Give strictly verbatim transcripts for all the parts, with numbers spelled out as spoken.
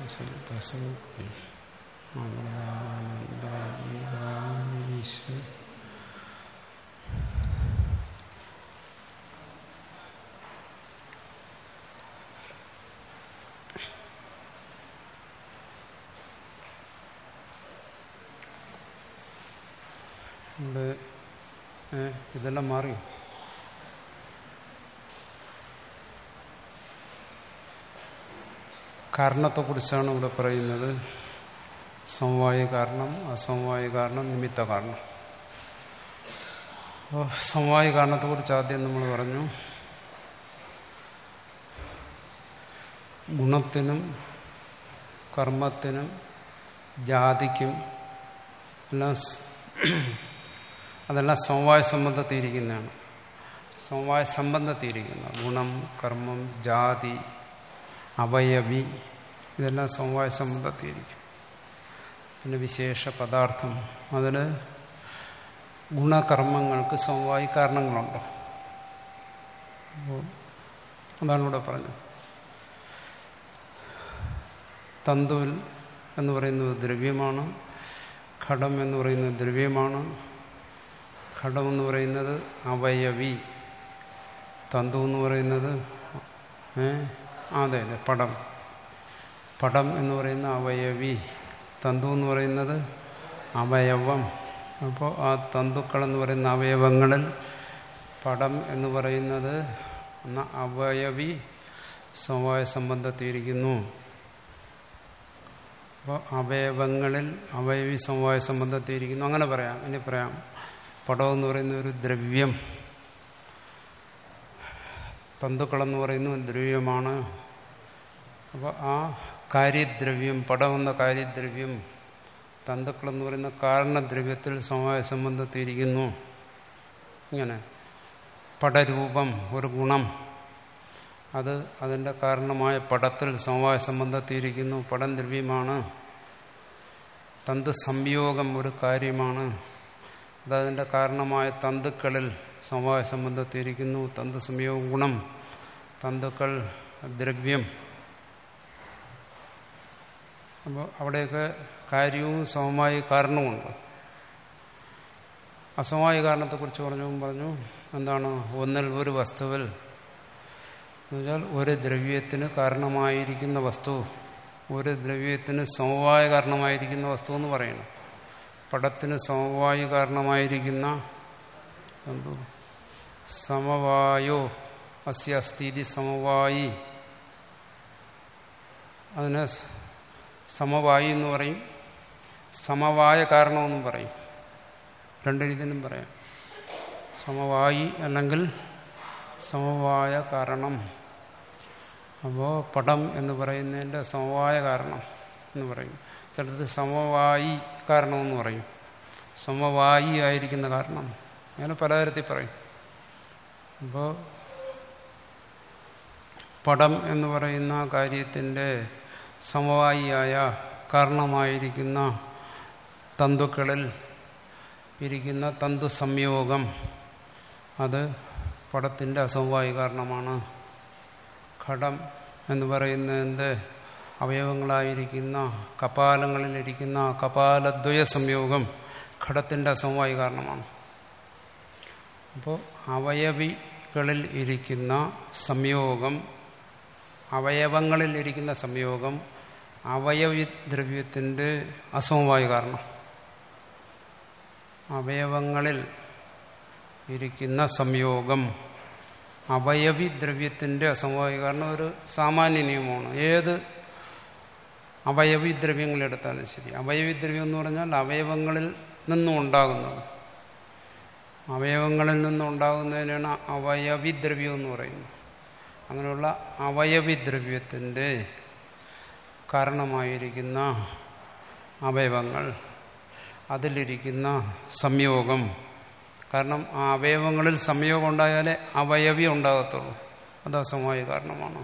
ഇവിടെ ഇതെല്ലാം മാറി. കാരണത്തെക്കുറിച്ചാണ് ഇവിടെ പറയുന്നത്. സമവായ കാരണം, അസമവായ കാരണം, നിമിത്ത കാരണം. അപ്പോൾ സമവായ കാരണത്തെക്കുറിച്ച് ആദ്യം നമ്മൾ പറഞ്ഞു. ഗുണത്തിനും കർമ്മത്തിനും ജാതിക്കും എല്ലാം അതെല്ലാം സമവായ സംബന്ധത്തിയിരിക്കുന്നതാണ്. സമവായ സംബന്ധത്തിയിരിക്കുന്ന ഗുണം, കർമ്മം, ജാതി, അവയവി ഇതെല്ലാം സമവായ സംബന്ധത്തിയിരിക്കും. പിന്നെ വിശേഷ പദാർത്ഥം, അതിൽ ഗുണകർമ്മങ്ങൾക്ക് സമവായ കാരണങ്ങളുണ്ട്. അപ്പോൾ അതാണ് ഇവിടെ പറഞ്ഞത്. തന്തുവിൽ എന്ന് പറയുന്നത് ദ്രവ്യമാണ്, ഘടം എന്ന് പറയുന്നത് ദ്രവ്യമാണ്, ഘടം എന്ന് പറയുന്നത് അവയവി, തന്തു എന്ന് പറയുന്നത് ഏ അതെ അതെ പടം, പടം എന്ന് പറയുന്ന അവയവി, തന്തു എന്ന് പറയുന്നത് അവയവം. അപ്പോൾ ആ തന്തുക്കൾ എന്ന് പറയുന്ന അവയവങ്ങളിൽ പടം എന്ന് പറയുന്നത് അവയവി സമവായ സംബന്ധത്തിയിരിക്കുന്നു. അപ്പോൾ അവയവങ്ങളിൽ അവയവി സമവായ സംബന്ധത്തിയിരിക്കുന്നു. അങ്ങനെ പറയാം. ഇനി പറയാം, പടം എന്ന് പറയുന്ന ഒരു ദ്രവ്യം, തന്തുക്കളെന്ന് പറയുന്നത് ദ്രവ്യമാണ്. അപ്പോൾ ആ കാര്യദ്രവ്യം, പടം എന്ന കാര്യദ്രവ്യം തന്തുക്കളെന്ന് പറയുന്ന കാരണദ്രവ്യത്തിൽ സമവായ സംബന്ധത്തിയിരിക്കുന്നു. ഇങ്ങനെ പടരൂപം ഒരു ഗുണം, അത് അതിൻ്റെ കാരണമായ പടത്തിൽ സമവായ സംബന്ധത്തിയിരിക്കുന്നു, പടം ദ്രവ്യമാണ്. തന്തു സംയോഗം ഒരു കാര്യമാണ്, അതതിൻ്റെ കാരണമായ തന്തുക്കളിൽ സമവായ സംബന്ധത്തിയിരിക്കുന്നു, തന്തു സംയോഗ ഗുണം, തന്തുക്കൾ ദ്രവ്യം. അപ്പോൾ അവിടെയൊക്കെ കാര്യവും സമവായ കാരണവുമുണ്ട്. അസമവായ കാരണത്തെക്കുറിച്ച് പറഞ്ഞു പറഞ്ഞു എന്താണ്? ഒന്നിൽ ഒരു വസ്തുവിൽ എന്നുവെച്ചാൽ ഒരു ദ്രവ്യത്തിന് കാരണമായിരിക്കുന്ന വസ്തു, ഒരു ദ്രവ്യത്തിന് സമവായ കാരണമായിരിക്കുന്ന വസ്തു എന്ന് പറയുന്നു. പടത്തിന് സമവായ കാരണമായിരിക്കുന്ന എന്തോ സമവായോ അസ്യ അസ്ഥിതി സമവായി, അതിനെ സമവായി എന്ന് പറയും, സമവായ കാരണമെന്നും പറയും. രണ്ട് രീതിയിലും പറയാം. സമവായി അല്ലെങ്കിൽ സമവായ കാരണം. അപ്പോൾ പടം എന്ന് പറയുന്നതിൻ്റെ സമവായ കാരണം എന്ന് പറയും. ചിലത് സമവായി കാരണമെന്ന് പറയും, സമവായി ആയിരിക്കുന്ന കാരണം, അങ്ങനെ പലതരത്തിൽ പറയും. അപ്പോൾ പടം എന്ന് പറയുന്ന കാര്യത്തിൻ്റെ സമവായിയായ കാരണമായിരിക്കുന്ന തന്തുക്കളിൽ ഇരിക്കുന്ന തന്തു സംയോഗം, അത് പടത്തിൻ്റെ അസമവായ കാരണമാണ്. ഘടം എന്ന് പറയുന്നതിൻ്റെ അവയവങ്ങളായിരിക്കുന്ന കപാലങ്ങളിലിരിക്കുന്ന കപാലദ്വയ സംയോഗം ഘടത്തിൻ്റെ അസമവായ കാരണമാണ്. അപ്പോൾ അവയവികളിൽ ഇരിക്കുന്ന സംയോഗം, അവയവങ്ങളിൽ ഇരിക്കുന്ന സംയോഗം അവയവി ദ്രവ്യത്തിൻ്റെ അസമവായ കാരണം. അവയവങ്ങളിൽ ഇരിക്കുന്ന സംയോഗം അവയവി ദ്രവ്യത്തിൻ്റെ അസമവായ കാരണം ഒരു സാമാന്യ നിയമമാണ്. ഏത് അവയവി ദ്രവ്യങ്ങളെടുത്താലും ശരി, അവയവി ദ്രവ്യം എന്ന് പറഞ്ഞാൽ അവയവങ്ങളിൽ നിന്നും ഉണ്ടാകുന്നത്, അവയവങ്ങളിൽ നിന്നുണ്ടാകുന്നതിനാണ് അവയവി ദ്രവ്യം എന്ന് പറയുന്നത്. അങ്ങനെയുള്ള അവയവി ദ്രവ്യത്തിൻ്റെ കാരണമായിരിക്കുന്ന അവയവങ്ങൾ, അതിലിരിക്കുന്ന സംയോഗം, കാരണം ആ അവയവങ്ങളിൽ സംയോഗം ഉണ്ടായാലേ അവയവി ഉണ്ടാകത്തുള്ളൂ, അത് അസമവായ കാരണമാണ്.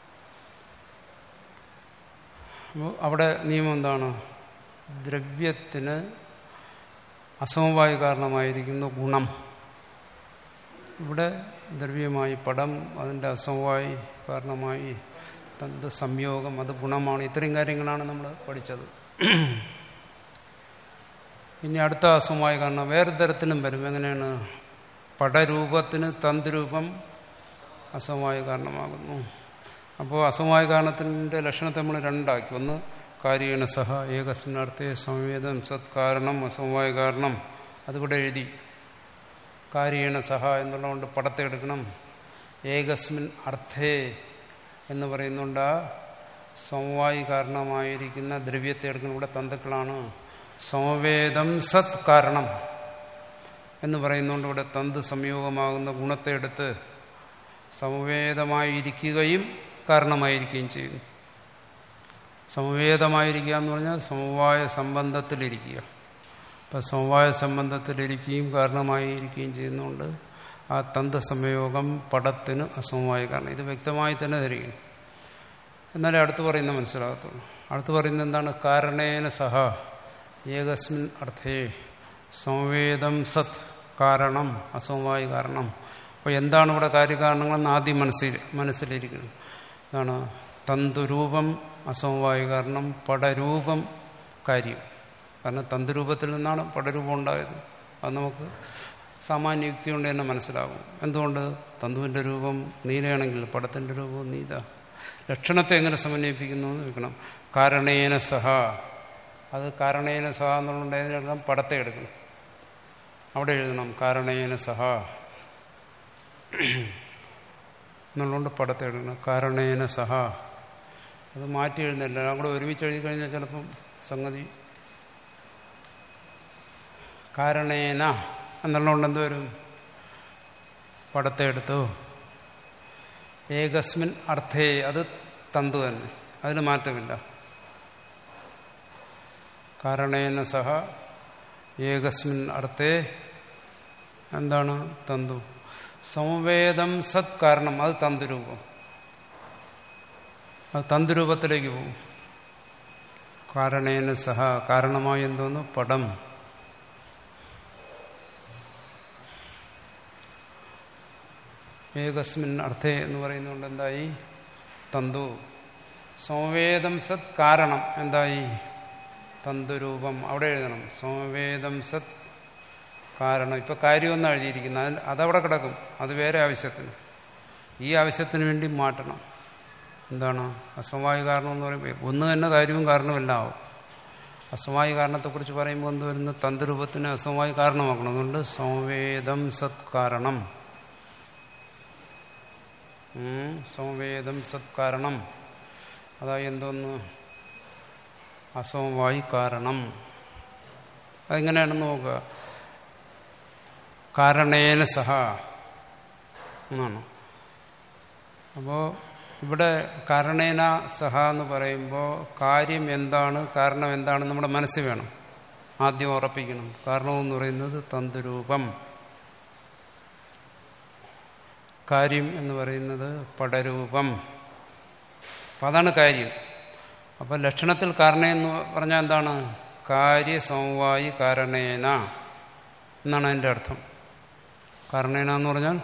അപ്പോൾ അവിടെ നിയമം എന്താണ്? ദ്രവ്യത്തിന് അസമവായ കാരണമായിരിക്കുന്ന ഗുണം. ഇവിടെ ദ്രവ്യമായി പടം, അതിൻ്റെ അസമവായ കാരണമായി തന്ത് സംയോഗം അത് ഗുണമാണ്. ഇത്രയും കാര്യങ്ങളാണ് നമ്മൾ പഠിച്ചത്. ഇനി അടുത്ത അസമവായ കാരണം വേറെ തരത്തിലും വരും. എങ്ങനെയാണ്? പടരൂപത്തിന് തന്തുരൂപം അസമവായ കാരണമാകുന്നു. അപ്പോൾ അസമവായ കാരണത്തിൻ്റെ ലക്ഷണത്തെ നമ്മൾ രണ്ടാക്കി. ഒന്ന് കാര്യേണ സഹ ഏകസ്മിനർത്ഥേ സംവേദം സത്കാരണം അസമവായ കാരണം. അതിവിടെ എഴുതി. കാര്യേണ സഹ എന്നുള്ളതുകൊണ്ട് പടത്തെ എടുക്കണം. ഏകസ്മിൻ അർത്ഥേ എന്ന് പറയുന്നുണ്ട്. ആ സമവായി കാരണമായിരിക്കുന്ന ദ്രവ്യത്തെ എടുക്കണം. ഇവിടെ തന്തുക്കളാണ്. സമവേദം സത് കാരണം എന്ന് പറയുന്നുകൊണ്ട് ഇവിടെ തന്ത് സംയോഗമാകുന്ന ഗുണത്തെ എടുത്ത് സമവേദമായിരിക്കുകയും കാരണമായിരിക്കുകയും ചെയ്യുന്നു. സമവേദമായിരിക്കുക എന്ന് പറഞ്ഞാൽ സമവായ സംബന്ധത്തിലിരിക്കുക. അപ്പം സമവായ സംബന്ധത്തിലിരിക്കുകയും കാരണമായിരിക്കുകയും ചെയ്യുന്നതുകൊണ്ട് ആ തന്ത് സംയോഗം പടത്തിന് അസമവായ കാരണം. ഇത് വ്യക്തമായി തന്നെ ധരിക്കുന്നു. എന്നാലേ അടുത്ത് പറയുന്നത് മനസ്സിലാകത്തുള്ളൂ. അടുത്ത് പറയുന്നത് എന്താണ്? കാരണേന സഹ ഏകസ്മിൻ അർത്ഥേ സംവേദം സത് കാരണം അസമവായ കാരണം. അപ്പോൾ എന്താണ് ഇവിടെ കാര്യകാരണങ്ങളെന്ന് ആദ്യം മനസ്സിൽ മനസ്സിലിരിക്കുന്നത്. എന്താണ്? തന്തുരൂപം അസമവായ കാരണം, പടരൂപം കാര്യം. കാരണം തന്തുരൂപത്തിൽ നിന്നാണ് പടരൂപം ഉണ്ടായത്. അത് നമുക്ക് സാമാന്യ യുക്തി കൊണ്ട് തന്നെ മനസ്സിലാകും. എന്തുകൊണ്ട്? തന്തുവിൻ്റെ രൂപം നീലയാണെങ്കിൽ പടത്തിൻ്റെ രൂപം നീല. ലക്ഷണത്തെ എങ്ങനെ സമന്വയിപ്പിക്കുന്നു എന്ന് വെക്കണം. കാരണേന സഹ, അത് കാരണേന സഹ എന്നുള്ളത് ഏതിനെടുക്കാം? പടത്തെ എടുക്കണം. അവിടെ എഴുതണം കാരണേന സഹ എന്നുള്ളതുകൊണ്ട് പടത്തെ എടുക്കണം. കാരണേന സഹ അത് മാറ്റി എഴുതുന്നില്ല. എല്ലാം കൂടെ ഒരുമിച്ച് എഴുതി കഴിഞ്ഞാൽ ചിലപ്പം സംഗതി കാരണേന എന്നുള്ളതുകൊണ്ട് എന്ത് വരും? പടത്തെ എടുത്തു. ഏകസ്മിൻ അർത്ഥേ അത് തന്തു തന്നെ, അതിന് മാറ്റമില്ല. കാരണേന സഹ ഏകസ്മിൻ അർത്ഥേ എന്താണ്? തന്തു. സംവേദം സത് കാരണം അത് തന്തുരൂപം. അത് തന്തുരൂപത്തിലേക്ക് പോകും. കാരണേന സഹ കാരണമായി എന്തോന്നു? പടം. ഏകസ്മിൻ അർത്ഥേ എന്ന് പറയുന്നതുകൊണ്ട് എന്തായി? തന്തു. സംവേദം സത് കാരണം എന്തായി? തന്തുരൂപം. അവിടെ എഴുതണം സംവേദം സത് കാരണം. ഇപ്പൊ കാര്യമൊന്നും എഴുതിയിരിക്കുന്നത് അതവിടെ കിടക്കും. അത് വേറെ ആവശ്യത്തിന്. ഈ ആവശ്യത്തിന് വേണ്ടി മാറ്റണം. എന്താണ്? അസമവായ കാരണം എന്ന് പറയുമ്പോൾ ഒന്ന് തന്നെ കാര്യവും കാരണവും എല്ലാം ആവും. അസമവായ കാരണത്തെക്കുറിച്ച് പറയുമ്പോൾ എന്ത് വരുന്നു? തന്തുരൂപത്തിന് അസമവായ കാരണമാക്കണം. അതുകൊണ്ട് സംവേദം സത് കാരണം. സംവേദം സത് കാരണം അതായത് എന്തോന്ന്? അസമവായി കാരണം. അതെങ്ങനെയാണെന്ന് നോക്കുക. കാരണേന സഹ എന്നാണ്. അപ്പോ ഇവിടെ കാരണേന സഹ എന്ന് പറയുമ്പോൾ കാര്യം എന്താണ്, കാരണം എന്താണ് നമ്മുടെ മനസ്സിൽ വേണം. ആദ്യം ഉറപ്പിക്കണം. കാരണമെന്ന് പറയുന്നത് തന്തുരൂപം, കാര്യം എന്ന് പറയുന്നത് പടരൂപം. അപ്പം അതാണ് കാര്യം. അപ്പം ലക്ഷണത്തിൽ കാരണമെന്ന് പറഞ്ഞാൽ എന്താണ്? കാര്യസമവായി കാരണേന എന്നാണ് അതിൻ്റെ അർത്ഥം. കാരണേന എന്ന് പറഞ്ഞാൽ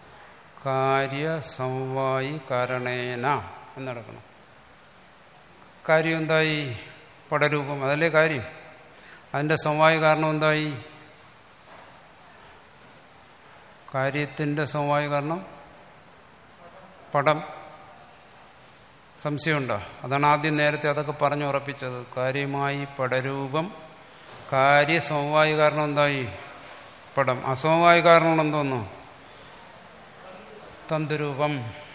കാര്യസമവായി കാരണേന എന്നടക്കണം. കാര്യം എന്തായി? പടരൂപം. അതല്ലേ കാര്യം. അതിൻ്റെ സമവായ കാരണം എന്തായി? കാര്യത്തിൻ്റെ സമവായ കാരണം പടം. സംശയമുണ്ടോ? അതാണ് ആദ്യം നേരത്തെ അതൊക്കെ പറഞ്ഞു ഉറപ്പിച്ചത്. കാര്യമായി പടരൂപം. കാര്യസമവായ കാരണം എന്തായി? പടം. അസമവായ കാരണം എന്തോന്നു? തന്തുരൂപം.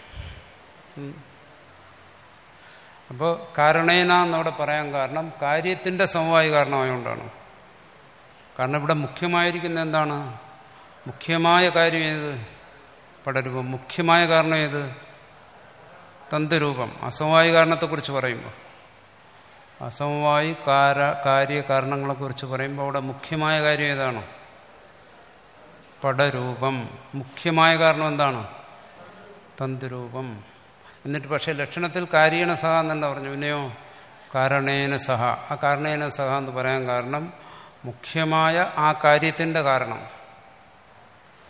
അപ്പോൾ കാരണേന എന്നവിടെ പറയാൻ കാരണം കാര്യത്തിന്റെ സമവായ കാരണമായതുകൊണ്ടാണ്. കാരണം ഇവിടെ മുഖ്യമായിരിക്കുന്ന എന്താണ്? മുഖ്യമായ കാര്യം ഏത്? പടരൂപം. മുഖ്യമായ കാരണം ഏത്? തന്തുരൂപം. അസമവായ കാരണത്തെക്കുറിച്ച് പറയുമ്പോൾ, അസമവായി കാര കാര്യകാരണങ്ങളെക്കുറിച്ച് പറയുമ്പോൾ അവിടെ മുഖ്യമായ കാര്യം ഏതാണ്? പടരൂപം. മുഖ്യമായ കാരണം എന്താണ്? തന്തുരൂപം. എന്നിട്ട് പക്ഷെ ലക്ഷണത്തിൽ കാര്യേണ സഹ എന്നെന്താ പറഞ്ഞു? പിന്നെയോ കാരണേന സഹ. ആ കാരണേന സഹ എന്ന് പറയാൻ കാരണം മുഖ്യമായ ആ കാര്യത്തിന്റെ കാരണം,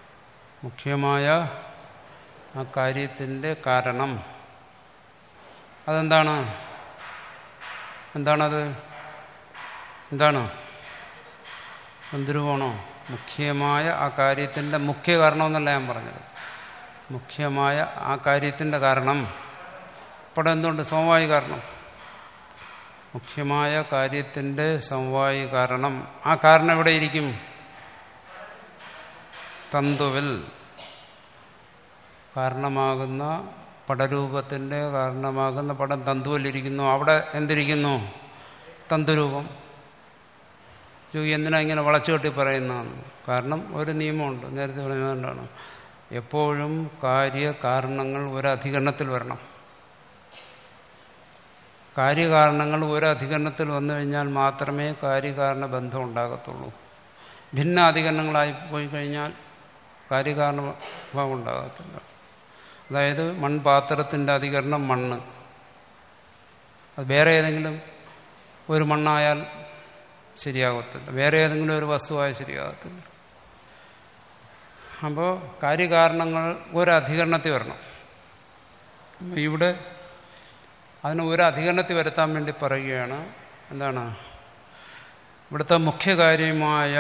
മുഖ്യമായ ആ കാര്യത്തിന്റെ കാരണം അതെന്താണ്? എന്താണത്? എന്താണ്? തന്തുരൂപമാണോ? മുഖ്യമായ ആ കാര്യത്തിന്റെ മുഖ്യ കാരണമെന്നല്ല ഞാൻ പറഞ്ഞത്. മുഖ്യമായ ആ കാര്യത്തിന്റെ കാരണം ഇവിടെ എന്തുകൊണ്ട്? സമവായി കാരണം. മുഖ്യമായ കാര്യത്തിന്റെ സമവായി കാരണം. ആ കാരണം എവിടെ ഇരിക്കും? തന്തുവിൽ. കാരണമാകുന്ന പടരൂപത്തിന്റെ കാരണമാകുന്ന പടം തന്തുവിലിരിക്കുന്നു. അവിടെ എന്തിരിക്കുന്നു? തന്തുരൂപം. എന്തിനാ ഇങ്ങനെ വളച്ചു കെട്ടി പറയുന്നതാണ്? കാരണം ഒരു നിയമമുണ്ട്, നേരത്തെ പറയുന്നതുകൊണ്ടാണ്. എപ്പോഴും കാര്യകാരണങ്ങൾ ഒരധികരണത്തിൽ വരണം. കാര്യകാരണങ്ങൾ ഒരധികരണത്തിൽ വന്നു കഴിഞ്ഞാൽ മാത്രമേ കാര്യകാരണ ബന്ധം ഉണ്ടാകത്തുള്ളൂ. ഭിന്ന അധികരണങ്ങളായി പോയി കഴിഞ്ഞാൽ കാര്യകാരണ ഭാവം ഉണ്ടാകത്തില്ല. അതായത് മൺപാത്രത്തിന്റെ അധികരണം മണ്ണ്, അത് വേറെ ഏതെങ്കിലും ഒരു മണ്ണായാൽ ശരിയാകത്തില്ല, വേറെ ഏതെങ്കിലും ഒരു വസ്തുവായാൽ ശരിയാകത്തില്ല. അപ്പോൾ കാര്യകാരണങ്ങൾ ഒരധികരണത്തിൽ വരണം. ഇവിടെ അതിന് ഒരു അധികരണത്തിൽ വരുത്താൻ വേണ്ടി പറയുകയാണ്. എന്താണ് ഇവിടുത്തെ മുഖ്യ കാര്യമായ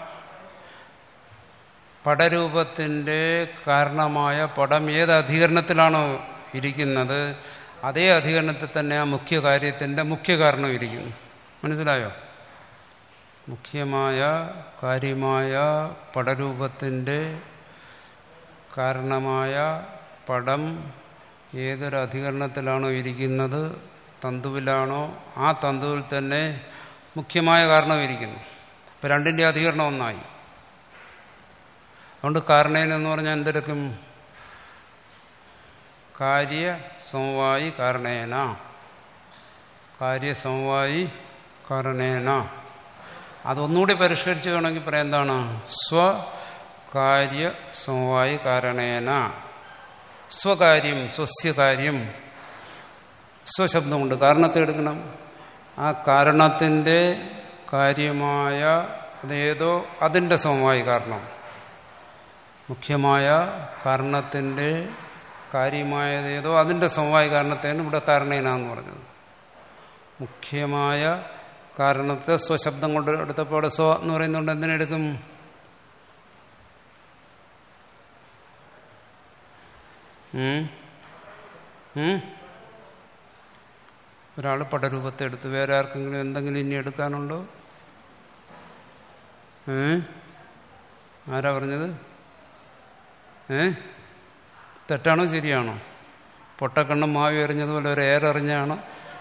പടരൂപത്തിന്റെ കാരണമായ പടം ഏത് അധികരണത്തിലാണോ ഇരിക്കുന്നത് അതേ അധികരണത്തിൽ തന്നെ ആ മുഖ്യ കാര്യത്തിന്റെ മുഖ്യ കാരണം ഇരിക്കുന്നു. മനസ്സിലായോ? മുഖ്യമായ കാര്യമായ പടരൂപത്തിന്റെ കാരണമായ പടം ഏതൊരു അധികരണത്തിലാണോ ഇരിക്കുന്നത്, തന്തുവിലാണോ, ആ തന്തുവിൽ തന്നെ മുഖ്യമായ കാരണം ഇരിക്കുന്നു. അപ്പം രണ്ടിൻ്റെ അധികരണം ഒന്നായി. അതുകൊണ്ട് കാരണേന എന്ന് പറഞ്ഞാൽ എന്തെടുക്കും? കാര്യ സമവായി കാരണേന. കാര്യസമവായി കാരണേന. അതൊന്നുകൂടി പരിഷ്കരിച്ച് വേണമെങ്കിൽ പറയാം. എന്താണ്? സ്വകാര്യ സമവായി കാരണേന. സ്വകാര്യം, സ്വസ്യകാര്യം, സ്വശബ്ദമുണ്ട്. കാരണത്തെ എടുക്കണം. ആ കാരണത്തിന്റെ കാര്യമായ അതേതോ അതിന്റെ സമവായി കാരണം. മുഖ്യമായ കാരണത്തിന്റെ കാര്യമായതേതോ അതിന്റെ സമവായി കാരണത്തെയാണ് ഇവിടെ കാരണേന എന്ന് പറഞ്ഞത്. മുഖ്യമായ കാരണത്തെ സ്വശബ്ദം കൊണ്ട് എടുത്തപ്പോൾ അവിടെ സ്വ എന്ന് പറയുന്നുണ്ട്. എന്തിനെടുക്കും? ഒരാൾ പടരൂപത്തെ എടുത്ത് വേറെ ആർക്കെങ്കിലും എന്തെങ്കിലും ഇനി എടുക്കാനുണ്ടോ? ഏ ആരാ പറഞ്ഞത്? ഏ തെറ്റാണോ ശരിയാണോ? പൊട്ടക്കണ്ണം മാവി എറിഞ്ഞതുപോലെ ഒരു ഏറെറിഞ്ഞാണോ?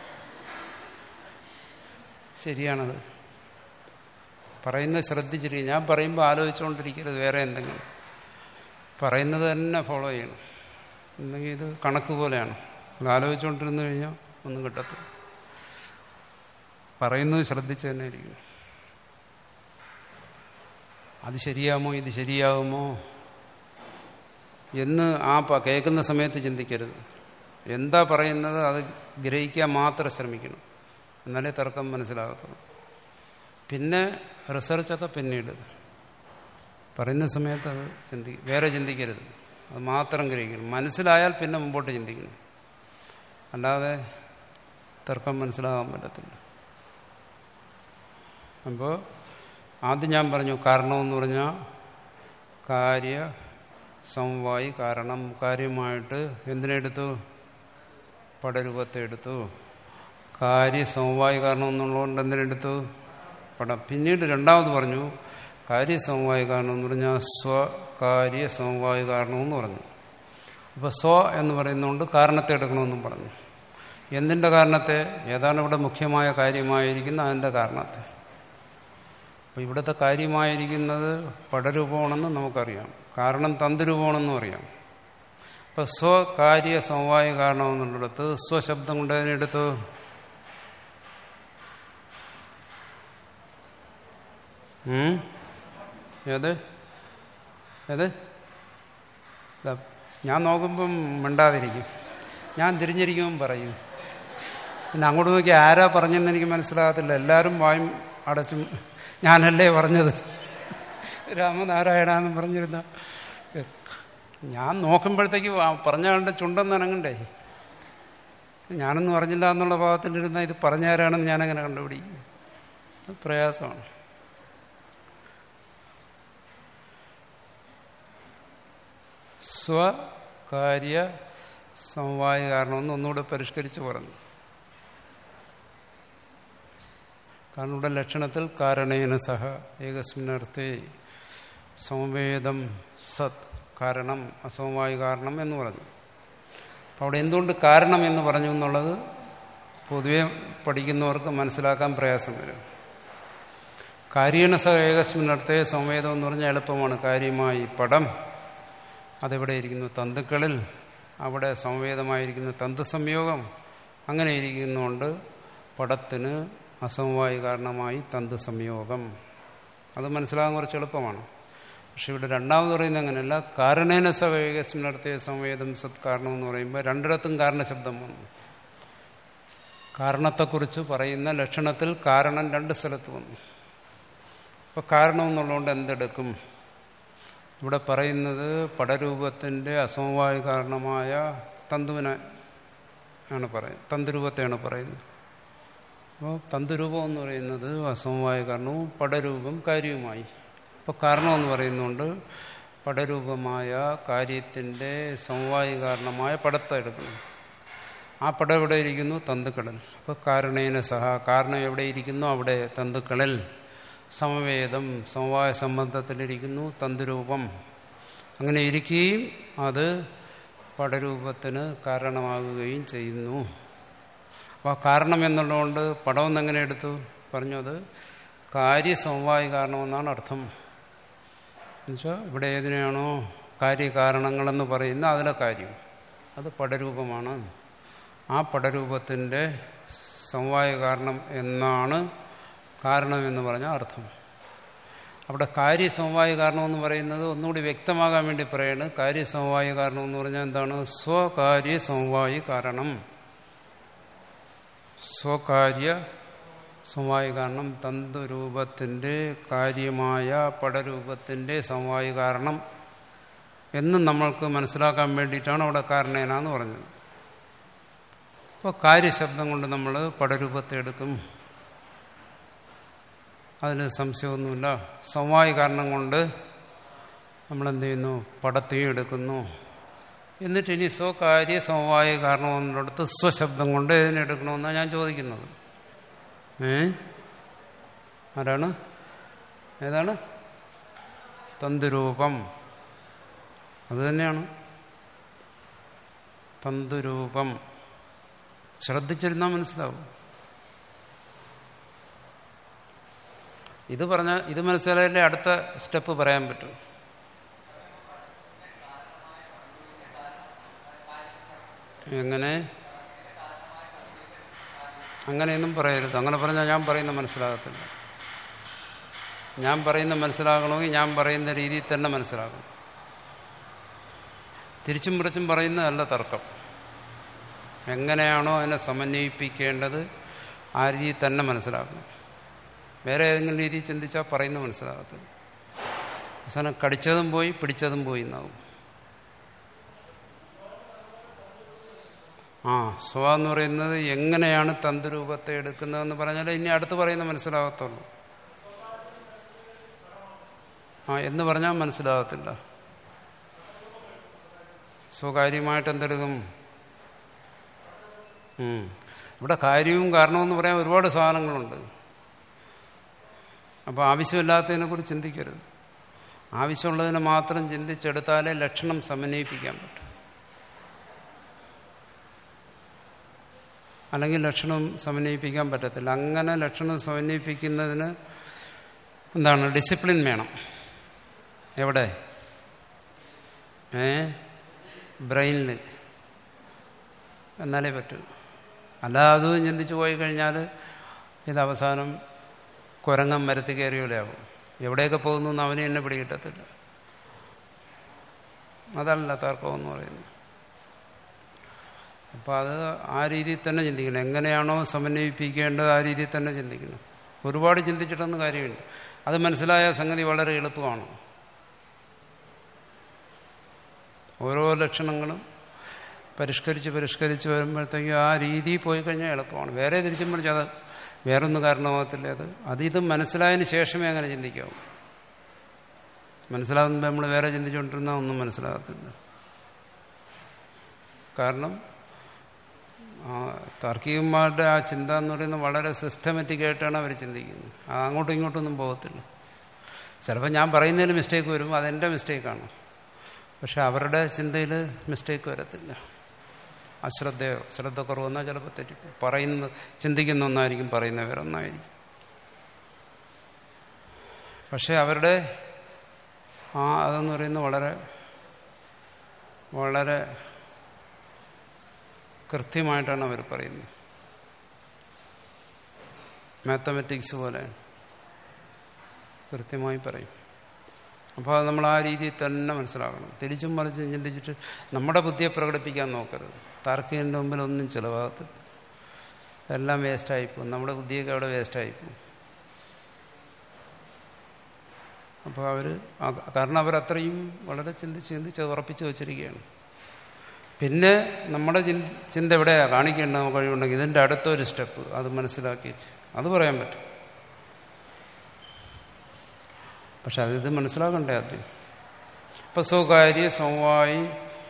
ശരിയാണത്. പറയുന്നത് ശ്രദ്ധിച്ചിരിക്കും. ഞാൻ പറയുമ്പോൾ ആലോചിച്ചുകൊണ്ടിരിക്കരുത് വേറെ എന്തെങ്കിലും. പറയുന്നത് തന്നെ ഫോളോ ചെയ്യണം. എന്തെങ്കിലും ഇത് കണക്ക് പോലെയാണ്. ആലോചിച്ചുകൊണ്ടിരുന്നു കഴിഞ്ഞാൽ ഒന്നും കിട്ടത്തില്ല. പറയുന്നത് ശ്രദ്ധിച്ച് തന്നെ ഇരിക്കണം. അത് ശരിയാമോ ഇത് ശരിയാകുമോ എന്ന് ആ കേൾക്കുന്ന സമയത്ത് ചിന്തിക്കരുത്. എന്താ പറയുന്നത് അത് ഗ്രഹിക്കാൻ മാത്രം ശ്രമിക്കണം. എന്നാലേ തർക്കം മനസ്സിലാകത്തുള്ളൂ. പിന്നെ റിസർച്ചൊക്കെ പിന്നീട്. പറയുന്ന സമയത്ത് അത് ചിന്തി വേറെ ചിന്തിക്കരുത്. അത് മാത്രം ഗ്രഹിക്കണം. മനസ്സിലായാൽ പിന്നെ മുമ്പോട്ട് ചിന്തിക്കണം. അല്ലാതെ തർക്കം മനസ്സിലാകാൻ പറ്റത്തില്ല. അപ്പോൾ ആദ്യം ഞാൻ പറഞ്ഞു കാരണമെന്ന് പറഞ്ഞാൽ കാര്യ സമവായി കാരണം. കാര്യമായിട്ട് എന്തിനെടുത്തു? പടരൂപത്തെ എടുത്തു. കാര്യ സമവായി കാരണം എന്നുള്ളതുകൊണ്ട് എന്തിനെടുത്തു? പടം. പിന്നീട് രണ്ടാമത് പറഞ്ഞു കാര്യസമവായ കാരണം എന്ന് പറഞ്ഞാൽ സ്വകാര്യ സമവായ കാരണമെന്ന് പറഞ്ഞു. അപ്പോൾ സ്വ എന്ന് പറയുന്നതുകൊണ്ട് കാരണത്തെ എടുക്കണമെന്നും പറഞ്ഞു. എന്തിൻ്റെ കാരണത്തെ? ഏതാണ് ഇവിടെ മുഖ്യമായ കാര്യമായിരിക്കുന്ന അതിൻ്റെ കാരണത്തെ. അപ്പോൾ ഇവിടുത്തെ കാര്യമായിരിക്കുന്നത് പടരൂപമാണെന്ന് നമുക്കറിയാം. കാരണം തന്തുരൂപമാണെന്നും അറിയാം. അപ്പോൾ സ്വകാര്യ സമവായ കാരണം എന്നുള്ളിടത്ത് സ്വശബ്ദം കൊണ്ട് അതിനെടുത്തു. ഏത് ഏത് ഞാൻ നോക്കുമ്പം മിണ്ടാതിരിക്കും. ഞാൻ തിരിഞ്ഞിരിക്കുമ്പം പറയും. പിന്നെ അങ്ങോട്ട് നോക്കി ആരാ പറഞ്ഞെന്ന് എനിക്ക് മനസ്സിലാകത്തില്ല. എല്ലാവരും വായും അടച്ചും ഞാനല്ലേ പറഞ്ഞത് രാമനാരായണ എന്ന് പറഞ്ഞിരുന്ന. ഞാൻ നോക്കുമ്പോഴത്തേക്ക് പറഞ്ഞ കണ്ട ചുണ്ടെന്ന് അനങ്ങണ്ടേ. ഞാനൊന്നും അറിഞ്ഞില്ല എന്നുള്ള ഭാവത്തിലിരുന്ന ഇത് പറഞ്ഞാരാണെന്ന് ഞാനങ്ങനെ കണ്ടുപിടിക്കും. അത് പ്രയാസമാണ്. സ്വകാര്യ സമവായ കാരണമെന്ന് ഒന്നുകൂടെ പരിഷ്കരിച്ച് പറഞ്ഞു. കാരണം ഇവിടെ ലക്ഷണത്തിൽ കാരണേന സഹ ഏകസ്മിന്നർത്ഥേ സംവേദം സത് കാരണം അസമവായ കാരണം എന്ന് പറഞ്ഞു. അപ്പം അവിടെ എന്തുകൊണ്ട് കാരണം എന്ന് പറഞ്ഞു എന്നുള്ളത് പൊതുവെ പഠിക്കുന്നവർക്ക് മനസ്സിലാക്കാൻ പ്രയാസം വരും. കാര്യേണ സഹ ഏകസ്മിന്നർത്ഥേ സംവേദം എന്ന് പറഞ്ഞാൽ എളുപ്പമാണ്. കാര്യമായി പടം അതെവിടെ ഇരിക്കുന്നു? തന്തുക്കളിൽ. അവിടെ സംവേദമായിരിക്കുന്ന തന്തു സംയോഗം അങ്ങനെ ഇരിക്കുന്നുകൊണ്ട് പടത്തിന് അസമവായ കാരണമായി തന്തു സംയോഗം. അത് മനസ്സിലാകാൻ കുറച്ച് എളുപ്പമാണ്. പക്ഷെ ഇവിടെ രണ്ടാമത് പറയുന്നത് അങ്ങനെയല്ല. കാരണേന സഹ ഏകസ്മിന്നർത്ഥേ സംവേദം സത് കാരണം എന്ന് പറയുമ്പോൾ രണ്ടിടത്തും കാരണശബ്ദം വന്നു. കാരണത്തെക്കുറിച്ച് പറയുന്ന ലക്ഷണത്തിൽ കാരണം രണ്ട് സ്ഥലത്ത് വന്നു. അപ്പൊ കാരണം എന്നുള്ളതുകൊണ്ട് എന്തെടുക്കും? ഇവിടെ പറയുന്നത് പടരൂപത്തിന്റെ അസമവായ കാരണമായ തന്തുവിനെ ആണ് പറയുന്നത്, തന്തുരൂപത്തെയാണ് പറയുന്നത്. അപ്പോൾ തന്തുരൂപം എന്ന് പറയുന്നത് അസമവായ കാരണവും പടരൂപം കാര്യവുമായി. അപ്പോൾ കാരണം എന്ന് പറയുന്നുണ്ട് പടരൂപമായ കാര്യത്തിന്റെ സമവായ കാരണമായ പടത്തെ എടുക്കണം. ആ പടം എവിടെ ഇരിക്കുന്നു? തന്തുക്കളിൽ. അപ്പോൾ കാരണേന സഹ കാരണം എവിടെ ഇരിക്കുന്നു? അവിടെ തന്തുക്കളിൽ. സമവേദം സമവായ സംബന്ധത്തിലിരിക്കുന്നു തന്തുരൂപം. അങ്ങനെ ഇരിക്കുകയും അത് പടരൂപത്തിന് കാരണമാകുകയും ചെയ്യുന്നു. അപ്പോൾ ആ കാരണം എന്നുള്ളതുകൊണ്ട് പടമെന്ന് എങ്ങനെ എടുത്തു പറഞ്ഞത്? കാര്യസമവായ കാരണമെന്നാണ് അർത്ഥം. എന്നുവെച്ചാൽ ഇവിടെ ഏതിനെയാണോ കാര്യകാരണങ്ങളെന്ന് പറയുന്ന അതിലെ കാര്യം അത് പടരൂപമാണ്. ആ പടരൂപത്തിന്റെ സമവായ കാരണം എന്നാണ് കാരണം എന്ന് പറഞ്ഞ അർത്ഥം. അവിടെ കാര്യസമവായ കാരണം എന്ന് പറയുന്നത് ഒന്നുകൂടി വ്യക്തമാകാൻ വേണ്ടി പറയാണ്. കാര്യസമവായ കാരണം എന്ന് പറഞ്ഞാൽ എന്താണ്? സ്വകാര്യ സമവായ കാരണം. സ്വകാര്യ സമവായ കാരണം തന്തുരൂപത്തിന്റെ കാര്യമായ പടരൂപത്തിന്റെ സമവായ കാരണം എന്ന് നമ്മൾക്ക് മനസ്സിലാക്കാൻ വേണ്ടിയിട്ടാണ് അവിടെ കാരണേനാന്ന് പറഞ്ഞത്. അപ്പോൾ കാര്യശബ്ദം കൊണ്ട് നമ്മൾ പടരൂപത്തെ എടുക്കും, അതിന് സംശയമൊന്നുമില്ല. സമവായ കാരണം കൊണ്ട് നമ്മളെന്ത് ചെയ്യുന്നു? പടത്തെയും എടുക്കുന്നു. എന്നിട്ട് ഇനി സ്വകാര്യ സമവായ കാരണം എന്നിടത്ത് സ്വശബ്ദം കൊണ്ട് ഇതിനെടുക്കണമെന്നാണ് ഞാൻ ചോദിക്കുന്നത്. ഏ ആരാണ്? ഏതാണ്? തന്തുരൂപം. അത് തന്നെയാണ് തന്തുരൂപം. ശ്രദ്ധിച്ചിരുന്നാൽ മനസ്സിലാവും. ഇത് പറഞ്ഞ ഇത് മനസ്സിലായാലേ അടുത്ത സ്റ്റെപ്പ് പറയാൻ പറ്റും. എങ്ങനെ? അങ്ങനെയൊന്നും പറയരുത്. അങ്ങനെ പറഞ്ഞാൽ ഞാൻ പറയുന്ന മനസ്സിലാകത്തില്ല. ഞാൻ പറയുന്ന മനസ്സിലാകണമെങ്കിൽ ഞാൻ പറയുന്ന രീതിയിൽ തന്നെ മനസ്സിലാകണം. തിരിച്ചും മറിച്ചും പറയുന്നതല്ല തർക്കം. എങ്ങനെയാണോ അതിനെ സമന്വയിപ്പിക്കേണ്ടത് ആ രീതിയിൽ തന്നെ മനസ്സിലാക്കണം. വേറെ ഏതെങ്കിലും രീതിയിൽ ചിന്തിച്ചാൽ പറയുന്നത് മനസ്സിലാകത്തില്ല. അവസാനം കടിച്ചതും പോയി പിടിച്ചതും പോയി എന്നാവും. ആ സ്വ എന്ന് പറയുന്നത് എങ്ങനെയാണ് തന്തുരൂപത്തെ എടുക്കുന്നതെന്ന് പറഞ്ഞാൽ ഇനി അടുത്ത് പറയുന്ന മനസ്സിലാകത്തുള്ളൂ. ആ എന്ന് പറഞ്ഞാൽ മനസ്സിലാകത്തില്ല. സ്വകാര്യമായിട്ട് എന്തെടുക്കും? ഇവിടെ കാര്യവും കാരണമെന്ന് പറയാൻ ഒരുപാട് സാധനങ്ങളുണ്ട്. അപ്പോൾ ആവശ്യമില്ലാത്തതിനെ കുറിച്ച് ചിന്തിക്കരുത്. ആവശ്യമുള്ളതിനെ മാത്രം ചിന്തിച്ചെടുത്താലേ ലക്ഷണം സമന്വയിപ്പിക്കാൻ പറ്റും. അല്ലെങ്കിൽ ലക്ഷണം സമന്വയിപ്പിക്കാൻ പറ്റത്തില്ല. അങ്ങനെ ലക്ഷണം സമന്വയിപ്പിക്കുന്നതിന് എന്താണ്? ഡിസിപ്ലിൻ വേണം. എവിടെ? ഏ ബ്രെയിനിൽ. എന്നാലേ പറ്റൂ. അല്ലാതെ അതും ചിന്തിച്ചു പോയി കഴിഞ്ഞാൽ ഇത് അവസാനം കുരങ്ങൻ മരത്തിൽ കയറിയോലെയാവും. എവിടെയൊക്കെ പോകുന്നു എന്ന് അവന് തന്നെ പിടികിട്ടത്തില്ല. അതല്ല തർക്കം എന്ന് പറയുന്നത്. അപ്പം അത് ആ രീതിയിൽ തന്നെ ചിന്തിക്കണം. എങ്ങനെയാണോ സമന്വയിപ്പിക്കേണ്ടത് ആ രീതിയിൽ തന്നെ ചിന്തിക്കണം. ഒരുപാട് ചിന്തിച്ചിട്ടൊന്നും കാര്യമില്ല. അത് മനസ്സിലായ സംഗതി വളരെ എളുപ്പമാണ്. ഓരോ ലക്ഷണങ്ങളും പരിഷ്കരിച്ച് പരിഷ്കരിച്ച് വരുമ്പോഴത്തേക്കും ആ രീതി പോയി കഴിഞ്ഞാൽ എളുപ്പമാണ്. വേറെ തിരിച്ചും പറഞ്ഞാൽ അത് വേറൊന്നും കാരണമാകത്തില്ല. അത് അത് ഇത് മനസ്സിലായതിന് ശേഷമേ അങ്ങനെ ചിന്തിക്കാവൂ. മനസ്സിലാകുമ്പോൾ നമ്മൾ വേറെ ചിന്തിച്ചുകൊണ്ടിരുന്നാൽ ഒന്നും മനസ്സിലാകത്തില്ല. കാരണം താർക്കികന്മാരുടെ ആ ചിന്ത എന്ന് പറയുന്നത് വളരെ സിസ്റ്റമാറ്റിക് ആയിട്ടാണ് അവർ ചിന്തിക്കുന്നത്. അത് അങ്ങോട്ടും ഇങ്ങോട്ടൊന്നും പോകത്തില്ല. ചിലപ്പോൾ ഞാൻ പറയുന്നതിന് മിസ്റ്റേക്ക് വരും, അതെൻ്റെ മിസ്റ്റേക്കാണ്. പക്ഷെ അവരുടെ ചിന്തയിൽ മിസ്റ്റേക്ക് വരത്തില്ല. അശ്രദ്ധയോ ശ്രദ്ധ കുറവെന്നാൽ ചിലപ്പോൾ തെറ്റി പറയുന്ന ചിന്തിക്കുന്ന ഒന്നായിരിക്കും, പറയുന്ന വേറെ ഒന്നായിരിക്കും. പക്ഷെ അവരുടെ ആ അതെന്ന് പറയുന്നത് വളരെ വളരെ കൃത്യമായിട്ടാണ് അവർ പറയുന്നത്. മാത്തമാറ്റിക്സ് പോലെ കൃത്യമായി പറയും. അപ്പോൾ അത് നമ്മൾ ആ രീതിയിൽ തന്നെ മനസ്സിലാക്കണം. തിരിച്ചും മറിച്ചും ചിന്തിച്ചിട്ട് നമ്മുടെ ബുദ്ധിയെ പ്രകടിപ്പിക്കാൻ നോക്കരുത്. താർക്കികൻ്റെ മുമ്പിൽ ഒന്നും ചിലവാകത്തില്ല. എല്ലാം വേസ്റ്റായിപ്പോവും. നമ്മുടെ ബുദ്ധിയൊക്കെ അവിടെ വേസ്റ്റായിപ്പോവും. അപ്പോൾ അവർ കാരണം അവരത്രയും വളരെ ചിന്തിച്ച് ചിന്തിച്ച് ഉറപ്പിച്ച് വച്ചിരിക്കുകയാണ്. പിന്നെ നമ്മുടെ ചിന്ത എവിടെയാണ് കാണിക്കേണ്ടത് നമുക്ക് കഴിവുണ്ടെങ്കിൽ ഇതിൻ്റെ അടുത്തൊരു സ്റ്റെപ്പ് അത് മനസ്സിലാക്കിയിട്ട് അത് പറയാൻ പറ്റും. പക്ഷെ അതിത് മനസ്സിലാക്കണ്ടേ ആദ്യം. ഇപ്പം സ്വകാര്യ സമവായി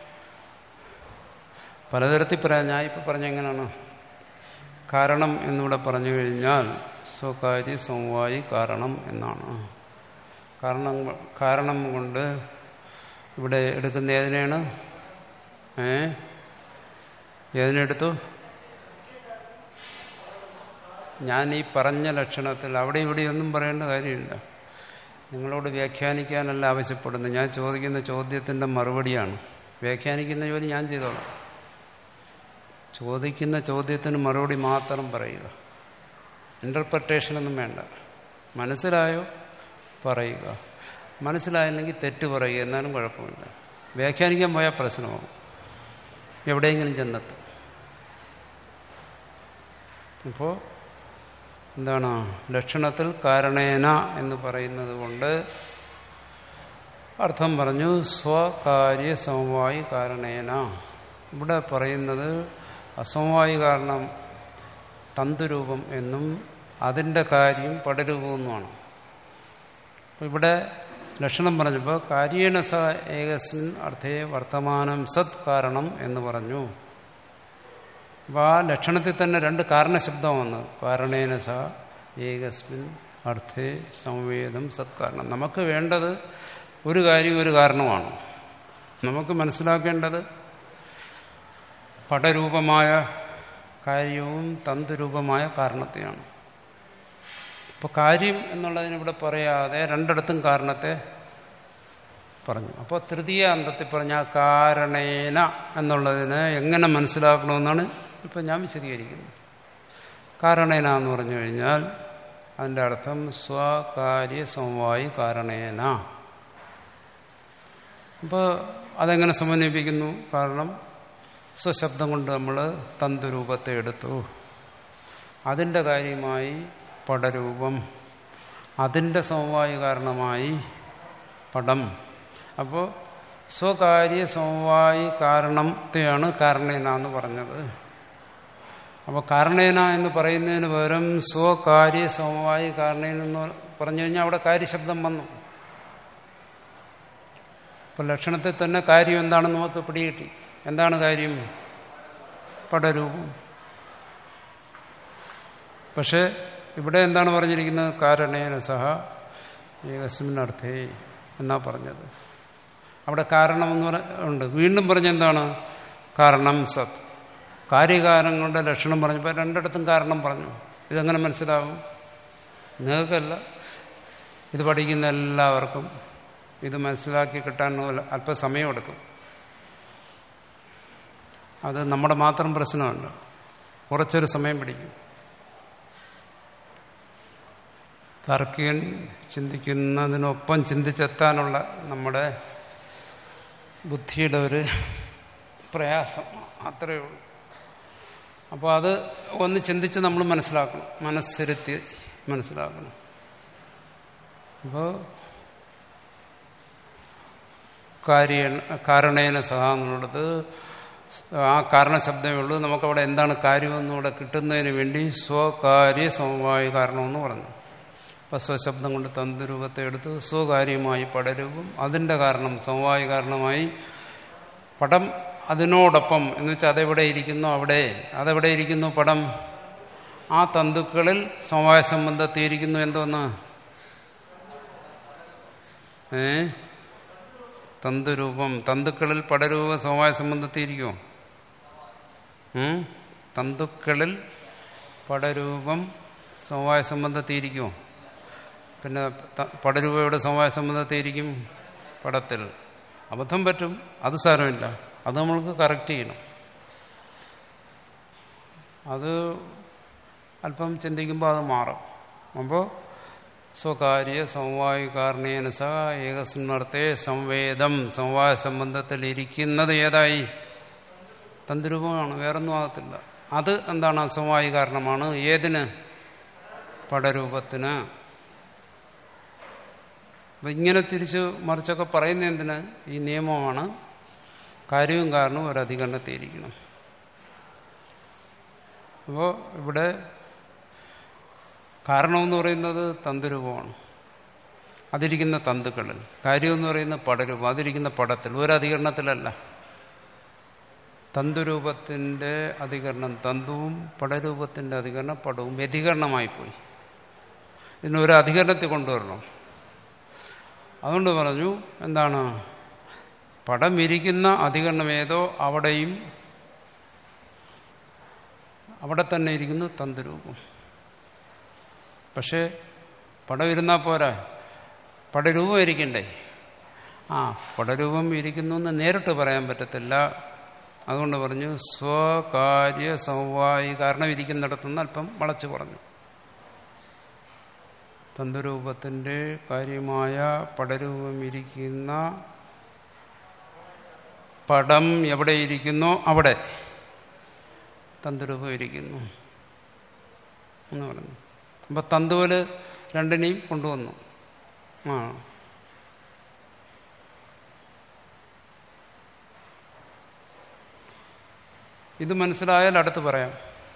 പലതരത്തിൽ പറയാം. ഞാൻ ഇപ്പം പറഞ്ഞ എങ്ങനെയാണ് കാരണം എന്നിവിടെ പറഞ്ഞു കഴിഞ്ഞാൽ സ്വകാര്യ സമവായി കാരണം എന്നാണ്. കാരണം കാരണം കൊണ്ട് ഇവിടെ എടുക്കുന്ന ഏതിനെയാണ്? ഏ ഏതിനെടുത്തു? ഞാൻ ഈ പറഞ്ഞ ലക്ഷണത്തിൽ അവിടെ ഇവിടെ ഒന്നും പറയേണ്ട കാര്യമില്ല. നിങ്ങളോട് വ്യാഖ്യാനിക്കാനല്ല ആവശ്യപ്പെടുന്നത്. ഞാൻ ചോദിക്കുന്ന ചോദ്യത്തിൻ്റെ മറുപടിയാണ്. വ്യാഖ്യാനിക്കുന്ന ജോലി ഞാൻ ചെയ്തോളാം. ചോദിക്കുന്ന ചോദ്യത്തിന് മറുപടി മാത്രം പറയുക. ഇന്റർപ്രിട്ടേഷനൊന്നും വേണ്ട. മനസ്സിലായോ പറയുക, മനസ്സിലായില്ലെങ്കിൽ തെറ്റ് പറയുക, എന്നാലും കുഴപ്പമില്ല. വ്യാഖ്യാനിക്കാൻ പോയാൽ പ്രശ്നമാകും, എവിടെയെങ്കിലും ചെന്നെത്തും. അപ്പോൾ എന്താണ് ലക്ഷണത്തിൽ കാരണേന എന്ന് പറയുന്നത് കൊണ്ട് അർത്ഥം പറഞ്ഞു സ്വകാര്യ സമവായി കാരണേന. ഇവിടെ പറയുന്നത് അസമവായി കാരണം തന്തുരൂപം എന്നും അതിൻ്റെ കാര്യം പടരൂപം എന്നുമാണ്. ഇവിടെ ലക്ഷണം പറഞ്ഞപ്പോൾ കാര്യേണ സ ഏകസ്മിൻ അർത്ഥേ വർത്തമാനം സത് കാരണം എന്ന് പറഞ്ഞു. അപ്പോൾ ആ ലക്ഷണത്തിൽ തന്നെ രണ്ട് കാരണശബ്ദം വന്നു. കാരണേന സ ഏകസ്മിൻ അർത്ഥേ സംവേദം സത്കാരണം. നമുക്ക് വേണ്ടത് ഒരു കാര്യം ഒരു കാരണമാണ്. നമുക്ക് മനസ്സിലാക്കേണ്ടത് പടരൂപമായ കാര്യവും തന്തുരൂപമായ കാരണത്തെയാണ്. അപ്പോൾ കാര്യം എന്നുള്ളതിനിവിടെ പറയാതെ രണ്ടിടത്തും കാരണത്തെ പറഞ്ഞു. അപ്പോൾ തൃതീയ അന്തത്തിൽ പറഞ്ഞ കാരണേന എന്നുള്ളതിനെ എങ്ങനെ മനസ്സിലാക്കണമെന്നാണ് ഇപ്പം ഞാൻ വിശദീകരിക്കുന്നത്. കാരണേന എന്ന് പറഞ്ഞു കഴിഞ്ഞാൽ അതിൻ്റെ അർത്ഥം സ്വകാര്യ സമവായി കാരണേന. അപ്പോൾ അതെങ്ങനെ സമന്വയിപ്പിക്കുന്നു? കാരണം സ്വശബ്ദം കൊണ്ട് നമ്മൾ തന്തുരൂപത്തെ എടുത്തു, അതിൻ്റെ കാര്യമായി പടരൂപം, അതിൻ്റെ സമവായി കാരണമായി പടം. അപ്പോൾ സ്വകാര്യ സമവായി കാരണത്തെയാണ് കാരണേന എന്ന് പറഞ്ഞത്. അപ്പോൾ കാരണേന എന്ന് പറയുന്നതിന് പകരം സ്വകാര്യ സമവായി കാരണേന എന്ന് പറഞ്ഞു കഴിഞ്ഞാൽ അവിടെ കാര്യശബ്ദം വന്നു. അപ്പോൾ ലക്ഷണത്തിൽ തന്നെ കാര്യം എന്താണെന്ന് നമുക്ക് പിടികിട്ടി. എന്താണ് കാര്യം? പടരൂപം. പക്ഷെ ഇവിടെ എന്താണ് പറഞ്ഞിരിക്കുന്നത്? കാരണേന സഹ ഏകസ്മിന്നർത്ഥേ എന്നാ പറഞ്ഞത്. അവിടെ കാരണം എന്ന് പറ ഉണ്ട്. വീണ്ടും പറഞ്ഞെന്താണ്? കാരണം സത്. കാര്യകാരണങ്ങളുടെ ലക്ഷണം പറഞ്ഞപ്പോൾ രണ്ടിടത്തും കാരണം പറഞ്ഞു. ഇതെങ്ങനെ മനസ്സിലാവും? നിങ്ങൾക്കല്ല, ഇത് പഠിക്കുന്ന എല്ലാവർക്കും ഇത് മനസ്സിലാക്കി കിട്ടാൻ അല്പസമയമെടുക്കും. അത് നമ്മുടെ മാത്രം പ്രശ്നമല്ല, കുറച്ചൊരു സമയം പിടിക്കും. താർക്കികൻ ചിന്തിക്കുന്നതിനൊപ്പം ചിന്തിച്ചെത്താനുള്ള നമ്മുടെ ബുദ്ധിയുടെ ഒരു പ്രയാസം അത്രയേ ഉള്ളൂ. അപ്പോൾ അത് ഒന്ന് ചിന്തിച്ച് നമ്മൾ മനസ്സിലാക്കണം, മനസ്സിരുത്തി മനസ്സിലാക്കണം. അപ്പോൾ കാര്യ കാരണേന സഹ എന്നുള്ളത് ആ കാരണശബ്ദമേ ഉള്ളൂ. നമുക്കവിടെ എന്താണ് കാര്യമെന്നൂടെ കിട്ടുന്നതിന് വേണ്ടി സ്വകാര്യ സമവായ കാരണമെന്ന് പറഞ്ഞു. അപ്പം സ്വശബ്ദം കൊണ്ട് തന്തുരൂപത്തെ എടുത്ത് സ്വകാര്യമായി പടരൂപം, അതിൻ്റെ കാരണം സമവായ കാരണമായി പടം അതിനോടൊപ്പം എന്ന് വെച്ചാൽ അതെവിടെ ഇരിക്കുന്നു, അവിടെ അതെവിടെ ഇരിക്കുന്നു പടം, ആ തന്തുക്കളിൽ സമവായ സംബന്ധത്തിയിരിക്കുന്നു. എന്തോന്ന് ഏ തന്തുരൂപം, തന്തുക്കളിൽ പടരൂപ സമവായ സംബന്ധത്തിയിരിക്കുമോ? തന്തുക്കളിൽ പടരൂപം സമവായ സംബന്ധത്തിയിരിക്കുമോ? പിന്നെ പടരൂപയുടെ സമവായ സംബന്ധത്തിയിരിക്കും പടത്തിൽ. അബദ്ധം പറ്റും, അത് സാരമില്ല, അത് നമ്മൾക്ക് കറക്റ്റ് ചെയ്യണം. അത് അല്പം ചിന്തിക്കുമ്പോൾ അത് മാറും. അപ്പോൾ സ്വകാര്യ സമവായ കാരണേന സ ഏകസ്മർത്ഥേ സംവേദം, സമവായ സംബന്ധത്തിൽ ഇരിക്കുന്നത് ഏതായി? തന്തുരൂപമാണ്, വേറൊന്നും ആകത്തില്ല. അത് എന്താണ്? സമവായ കാരണമാണ്. ഏതിന്? പടരൂപത്തിന്. അപ്പം ഇങ്ങനെ തിരിച്ച് മറിച്ചൊക്കെ പറയുന്ന എന്തിന്? ഈ നിയമമാണ്. കാര്യവും കാരണവും ഒരധികരണത്തിയിരിക്കണം. അപ്പോൾ ഇവിടെ കാരണമെന്ന് പറയുന്നത് തന്തുരൂപമാണ്, അതിരിക്കുന്ന തന്തുക്കളിൽ. കാര്യമെന്ന് പറയുന്നത് പടരൂപം, അതിരിക്കുന്ന പടത്തിൽ, ഒരധികരണത്തിലല്ല. തന്തുരൂപത്തിന്റെ അധികരണം തന്തുവും പടരൂപത്തിന്റെ അധികരണം പടവും വ്യതികരണമായിപ്പോയി. ഇതിനൊരു അധികരണത്തിൽ കൊണ്ടുവരണം. അതുകൊണ്ട് പറഞ്ഞു എന്താണ്? പടം ഇരിക്കുന്ന അധികരണം ഏതോ അവിടെയും അവിടെ തന്നെ ഇരിക്കുന്നു തന്തുരൂപം. പക്ഷെ പടം ഇരുന്നാൽ പോരാ, പടരൂപം ഇരിക്കണ്ടേ? ആ പടരൂപം ഇരിക്കുന്നു എന്ന് നേരിട്ട് പറയാൻ പറ്റത്തില്ല. അതുകൊണ്ട് പറഞ്ഞു സ്വകാര്യ സമവായി കാരണം ഇരിക്കുന്നിടത്തുനിന്ന് അല്പം വളച്ചു പറഞ്ഞു. തന്തുരൂപത്തിന്റെ കാര്യമായ പടരൂപം ഇരിക്കുന്ന പടം എവിടെ ഇരിക്കുന്നോ അവിടെ തന്തുരൂപം ഇരിക്കുന്നു എന്ന് പറഞ്ഞു. അപ്പൊ തന്തുവില് രണ്ടിനെയും കൊണ്ടുവന്നു. ആ ഇത് മനസ്സിലായാൽ അടുത്ത് പറയാം.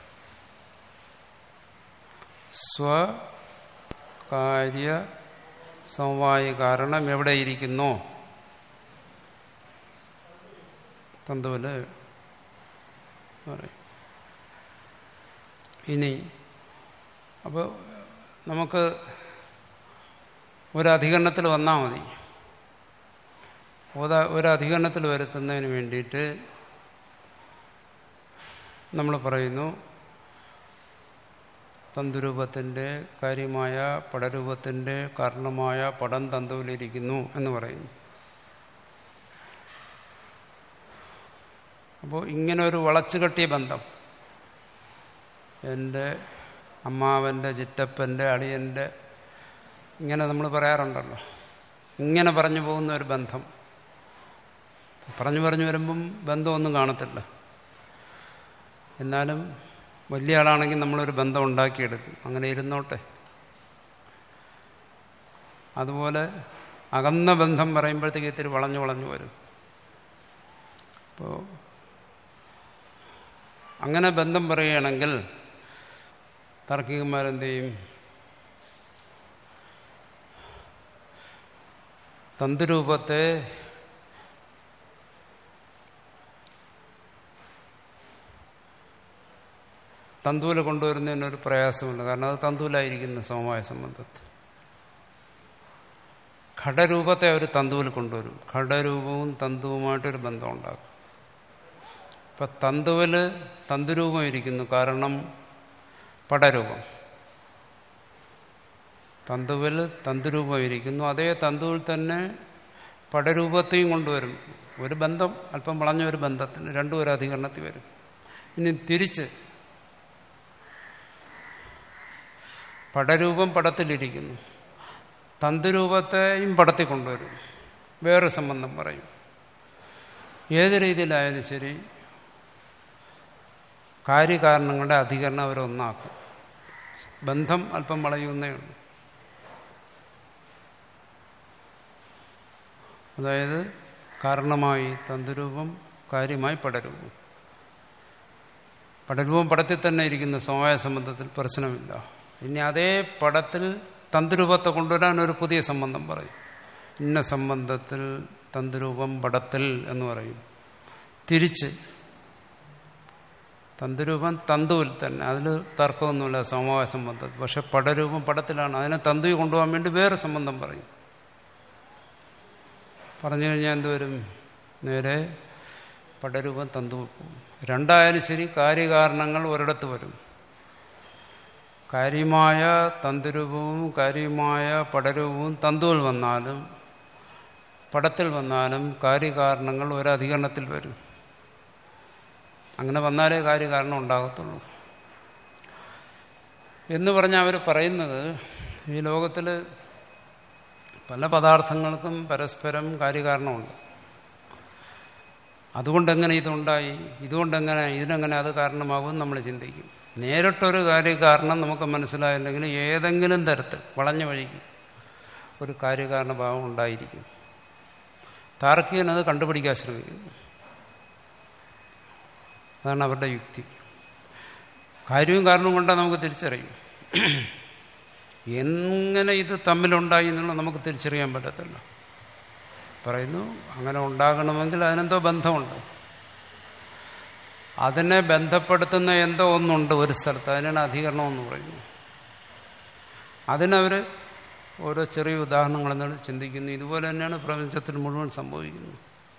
സ്വകാര്യ സമവായ കാരണം എവിടെ ഇരിക്കുന്നോ തന്തുവില് പറയും. ഇനി അപ്പോൾ നമുക്ക് ഒരധികരണത്തിൽ വന്നാൽ മതി. ഒരധികരണത്തിൽ വരുത്തുന്നതിന് വേണ്ടിയിട്ട് നമ്മൾ പറയുന്നു തന്തുരൂപത്തിൻ്റെ കാര്യമായ പടരൂപത്തിൻ്റെ കാരണമായ പടം തന്തുവിലിരിക്കുന്നു എന്ന് പറയുന്നു. അപ്പോൾ ഇങ്ങനെ ഒരു വളച്ചുകെട്ടിയ ബന്ധം, എൻ്റെ അമ്മാവൻ്റെ, ചിറ്റപ്പൻ്റെ, അളിയൻ്റെ, ഇങ്ങനെ നമ്മൾ പറയാറുണ്ടല്ലോ. ഇങ്ങനെ പറഞ്ഞു പോകുന്ന ഒരു ബന്ധം പറഞ്ഞു പറഞ്ഞു വരുമ്പം ബന്ധമൊന്നും കാണത്തില്ല. എന്നാലും വലിയ ആളാണെങ്കിൽ നമ്മളൊരു ബന്ധം ഉണ്ടാക്കിയെടുക്കും. അങ്ങനെ ഇരുന്നോട്ടെ. അതുപോലെ അകന്ന ബന്ധം പറയുമ്പോഴത്തേക്ക് ഇത്തിരി വളഞ്ഞു വളഞ്ഞു വരും. അപ്പോൾ അങ്ങനെ ബന്ധം പറയുകയാണെങ്കിൽ താർക്കികന്മാരെന്ത് ചെയ്യും? തന്തുരൂപത്തെ തന്തുവിൽ കൊണ്ടുവരുന്നതിനൊരു പ്രയാസമില്ല. കാരണം അത് തന്തുവിലായിരിക്കുന്ന സമവായ സംബന്ധത്തിൽ. ഘടരൂപത്തെ അവർ തന്തുവിൽ കൊണ്ടുവരും. ഘടരൂപവും തന്തുവുമായിട്ടൊരു ബന്ധം ഉണ്ടാക്കും. ഇപ്പൊ തന്തുവില് തന്തുരൂപം ഇരിക്കുന്നു, കാരണം പടരൂപം. തന്തുവിൽ തന്തുരൂപം ഇരിക്കുന്നു, അതേ തന്തുവിൽ തന്നെ പടരൂപത്തെയും കൊണ്ടുവരും. ഒരു ബന്ധം, അല്പം വളഞ്ഞ ഒരു ബന്ധത്തിന്, രണ്ടും ഒരു അധികരണത്തിൽ വരും. ഇനി തിരിച്ച് പടരൂപം പടത്തിലിരിക്കുന്നു, തന്തുരൂപത്തെയും പടത്തിൽ കൊണ്ടുവരും, വേറെ സംബന്ധം പറയും. ഏത് രീതിയിലായാലും ശരി കാര്യകാരണങ്ങളുടെ അധികരണം അവരൊന്നാക്കും. ബന്ധം അല്പം വളയുന്നേ ഉള്ളൂ. അതായത് കാരണമായി തന്തുരൂപം, കാര്യമായി പടരൂപം. പടരൂപം പടത്തിൽ തന്നെ ഇരിക്കുന്ന സമവായ സംബന്ധത്തിൽ പ്രശ്നമില്ല. ഇനി അതേ പടത്തിൽ തന്തുരൂപത്തെ കൊണ്ടുവരാൻ ഒരു പുതിയ സംബന്ധം പറയും. ഇന്ന സംബന്ധത്തിൽ തന്തുരൂപം പടത്തിൽ എന്ന് പറയും. തിരിച്ച് തന്തുരൂപം തന്തുവിൽ തന്നെ, അതിൽ തർക്കമൊന്നുമില്ല സമവായ സംബന്ധത്തിൽ. പക്ഷെ പടരൂപം പടത്തിലാണ്, അതിനെ തന്തുവിൽ കൊണ്ടുപോകാൻ വേണ്ടി വേറെ സംബന്ധം പറയും. പറഞ്ഞു കഴിഞ്ഞാൽ എന്തുവരും? നേരെ പടരൂപം തന്തുവിൽ പോകും. രണ്ടായാലും ശരി കാര്യകാരണങ്ങൾ ഒരിടത്ത് വരും. കാര്യമായ തന്തുരൂപവും കാര്യമായ പടരൂപവും തന്തുവിൽ വന്നാലും പടത്തിൽ വന്നാലും കാര്യകാരണങ്ങൾ ഒരധികരണത്തിൽ വരും. അങ്ങനെ വന്നാലേ കാര്യകാരണം ഉണ്ടാകത്തുള്ളൂ എന്ന് പറഞ്ഞാൽ അവർ പറയുന്നത്, ഈ ലോകത്തിൽ പല പദാർത്ഥങ്ങൾക്കും പരസ്പരം കാര്യകാരണമുണ്ട്. അതുകൊണ്ടെങ്ങനെ ഇതുണ്ടായി, ഇതുകൊണ്ടെങ്ങനെ ഇതിനെങ്ങനെ അത് കാരണമാകും നമ്മൾ ചിന്തിക്കും. നേരിട്ടൊരു കാര്യകാരണം നമുക്ക് മനസ്സിലായില്ലെങ്കിൽ ഏതെങ്കിലും തരത്തിൽ വളഞ്ഞ വഴിക്ക് ഒരു കാര്യകാരണഭാവം ഉണ്ടായിരിക്കും. താർക്കികൻ അത് കണ്ടുപിടിക്കാൻ ശ്രമിക്കുന്നു. അതാണ് അവരുടെ യുക്തി. കാര്യവും കാരണവും കൊണ്ടാൽ നമുക്ക് തിരിച്ചറിയും. എങ്ങനെ ഇത് തമ്മിലുണ്ടായി എന്നുള്ള നമുക്ക് തിരിച്ചറിയാൻ പറ്റത്തില്ല. പറയുന്നു അങ്ങനെ ഉണ്ടാകണമെങ്കിൽ അതിനെന്തോ ബന്ധമുണ്ട്. അതിനെ ബന്ധപ്പെടുത്തുന്ന എന്തോ ഒന്നുണ്ട് ഒരു സ്ഥലത്ത്, അതിനാണ് അധികരണം എന്ന് പറയുന്നു. അതിനവർ ഓരോ ചെറിയ ഉദാഹരണങ്ങളെന്നാണ് ചിന്തിക്കുന്നു. ഇതുപോലെ തന്നെയാണ് പ്രപഞ്ചത്തിൽ മുഴുവൻ സംഭവിക്കുന്നത്.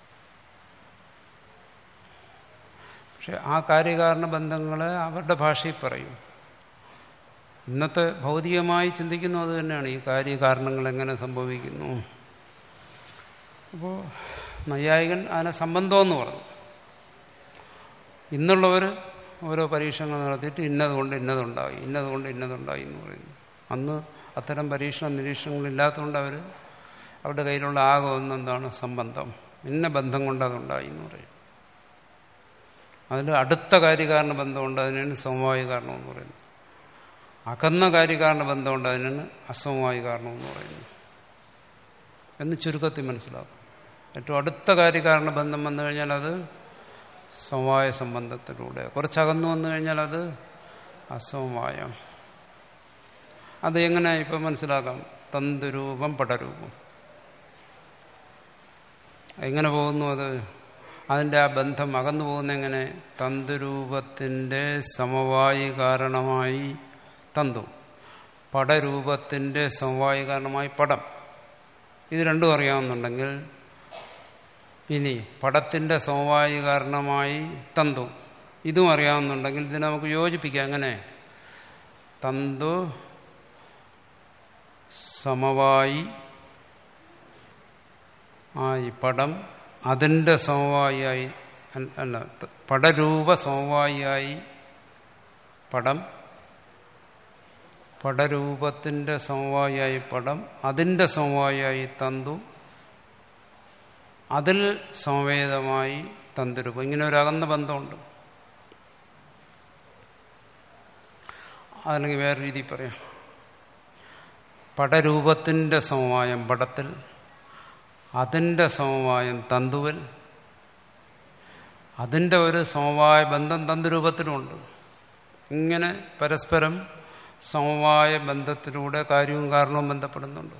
പക്ഷെ ആ കാര്യകാരണ ബന്ധങ്ങളെ അവരുടെ ഭാഷയിൽ പറയും. ഇന്നത്തെ ഭൗതികമായി ചിന്തിക്കുന്നു അത് തന്നെയാണ്, ഈ കാര്യകാരണങ്ങൾ എങ്ങനെ സംഭവിക്കുന്നു. അപ്പോൾ നൈയായികൻ അതിനെ സംബന്ധമെന്ന് പറഞ്ഞു. ഇന്നുള്ളവർ ഓരോ പരീക്ഷണങ്ങൾ നടത്തിയിട്ട് ഇന്നതുകൊണ്ട് ഇന്നതുണ്ടായി, ഇന്നതുകൊണ്ട് ഇന്നതുണ്ടായി എന്ന് പറയുന്നു. അന്ന് അത്തരം പരീക്ഷണ നിരീക്ഷണങ്ങളില്ലാത്തതുകൊണ്ട് അവർ അവരുടെ കയ്യിലുള്ള ആകെ ഒന്നെന്താണ് സംബന്ധം, ഇന്ന ബന്ധം കൊണ്ട് അതുണ്ടായി എന്ന് പറയും. അതിൽ അടുത്ത കാര്യകാരണ ബന്ധമുണ്ട്, അതിനാണ് സമവായ കാരണം എന്ന് പറയുന്നത്. അകന്ന കാര്യകാരണ ബന്ധമുണ്ട്, അതിനാണ് അസമവായ കാരണം എന്ന് പറയുന്നത് എന്ന് ചുരുക്കത്തിൽ മനസ്സിലാക്കും. ഏറ്റവും അടുത്ത കാര്യകാരണ ബന്ധം വന്നു കഴിഞ്ഞാൽ അത് സമവായ സംബന്ധത്തിലൂടെ, കുറച്ചകന്നു വന്നു കഴിഞ്ഞാൽ അത് അസമവായം. അത് എങ്ങനെ ഇപ്പം മനസ്സിലാക്കാം? തന്തുരൂപം പടരൂപം എങ്ങനെ പോകുന്നു? അത് അതിൻ്റെ ആ ബന്ധം അകന്നു പോകുന്ന എങ്ങനെ? തന്തുരൂപത്തിൻ്റെ സമവായി കാരണമായി തന്തു, പടരൂപത്തിൻ്റെ സമവായി കാരണമായി പടം. ഇത് രണ്ടും അറിയാവുന്നുണ്ടെങ്കിൽ ഇനി പടത്തിൻ്റെ സമവായി കാരണമായി തന്തു, ഇതും അറിയാവുന്നുണ്ടെങ്കിൽ ഇതിനെ നമുക്ക് യോജിപ്പിക്കാം. എങ്ങനെ? തന്തു സമവായി ആയി പടം, അതിൻ്റെ സമവായിയായി അല്ല പടരൂപ സമവായിയായി പടം, പടരൂപത്തിൻ്റെ സമവായിയായി പടം, അതിൻ്റെ സമവായിയായി തന്തു, അതിൽ സമവേതമായി തന്തുരൂപം. ഇങ്ങനെ ഒരു അകന്ന ബന്ധമുണ്ട്. അതല്ലെങ്കിൽ വേറെ രീതിയിൽ പറയാം, പടരൂപത്തിൻ്റെ സമവായം പടത്തിൽ, അതിൻ്റെ സമവായം തന്തുവിൽ, അതിൻ്റെ ഒരു സമവായ ബന്ധം തന്തുരൂപത്തിലുമുണ്ട്. ഇങ്ങനെ പരസ്പരം സമവായ ബന്ധത്തിലൂടെ കാര്യവും കാരണവും ബന്ധപ്പെടുന്നുണ്ട്.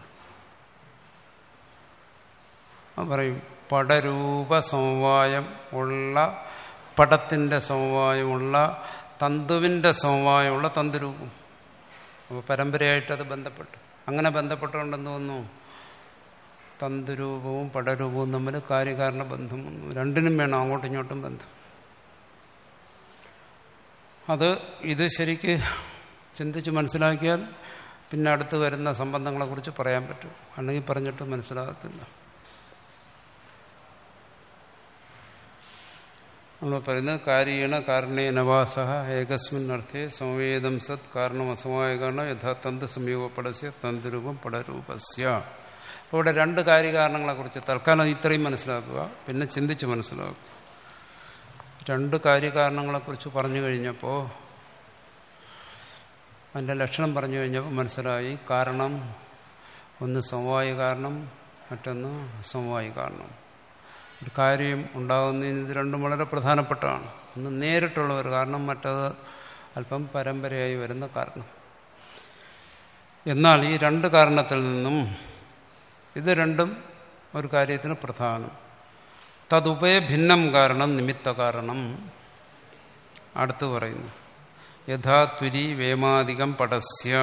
പറയും പടരൂപ സമവായം ഉള്ള, പടത്തിൻ്റെ സമവായമുള്ള, തന്തുവിൻ്റെ സമവായമുള്ള തന്തുരൂപം. അപ്പോൾ പരമ്പരയായിട്ടത് ബന്ധപ്പെട്ടു. അങ്ങനെ ബന്ധപ്പെട്ടുകൊണ്ടെന്ന് തോന്നുന്നു തന്തുരൂപവും പടരൂപവും തമ്മിൽ കാര്യകാരണ ബന്ധം വന്നു. രണ്ടിനും വേണം അങ്ങോട്ടും ഇങ്ങോട്ടും ബന്ധം. അത് ഇത് ശരിക്ക് ചിന്തിച്ച് മനസ്സിലാക്കിയാൽ പിന്നെ അടുത്ത് വരുന്ന സംബന്ധങ്ങളെക്കുറിച്ച് പറയാൻ പറ്റും. അല്ലെങ്കിൽ പറഞ്ഞിട്ട് മനസ്സിലാകത്തില്ല. നമ്മൾ പറയുന്നത് കാര്യേണ കാരണേന വാസഃ ഏകസ്മിൻ അർത്ഥേ സംവേദം സത് കാരണം അസമവായ കാരണം യഥാ തന്ത് സംയോഗപടസ്യ തന്തുരൂപം പടരൂപസ്യ. അപ്പോൾ ഇവിടെ രണ്ട് കാര്യകാരണങ്ങളെക്കുറിച്ച് തൽക്കാലം ഇത്രയും മനസ്സിലാക്കുക, പിന്നെ ചിന്തിച്ച് മനസ്സിലാക്കുക. രണ്ട് കാര്യകാരണങ്ങളെക്കുറിച്ച് പറഞ്ഞു കഴിഞ്ഞപ്പോൾ, അതിൻ്റെ ലക്ഷണം പറഞ്ഞു കഴിഞ്ഞപ്പോൾ മനസ്സിലായി. കാരണം ഒന്ന് സമവായ കാരണം, മറ്റൊന്ന് അസമവായ കാരണം. ഒരു കാര്യം ഉണ്ടാകുന്നതിന് ഇത് രണ്ടും വളരെ പ്രധാനപ്പെട്ടതാണ്. ഒന്ന് നേരിട്ടുള്ള ഒരു കാരണം, മറ്റത് അല്പം പരമ്പരയായി വരുന്ന കാരണം. എന്നാൽ ഈ രണ്ട് കാരണത്തിൽ നിന്നും ഇത് രണ്ടും ഒരു കാര്യത്തിന് പ്രധാനം. തതുപയ ഭിന്നം കാരണം നിമിത്ത കാരണം. അടുത്ത് പറയുന്നു യഥാ തുരി വേമാധികം പടസ്യ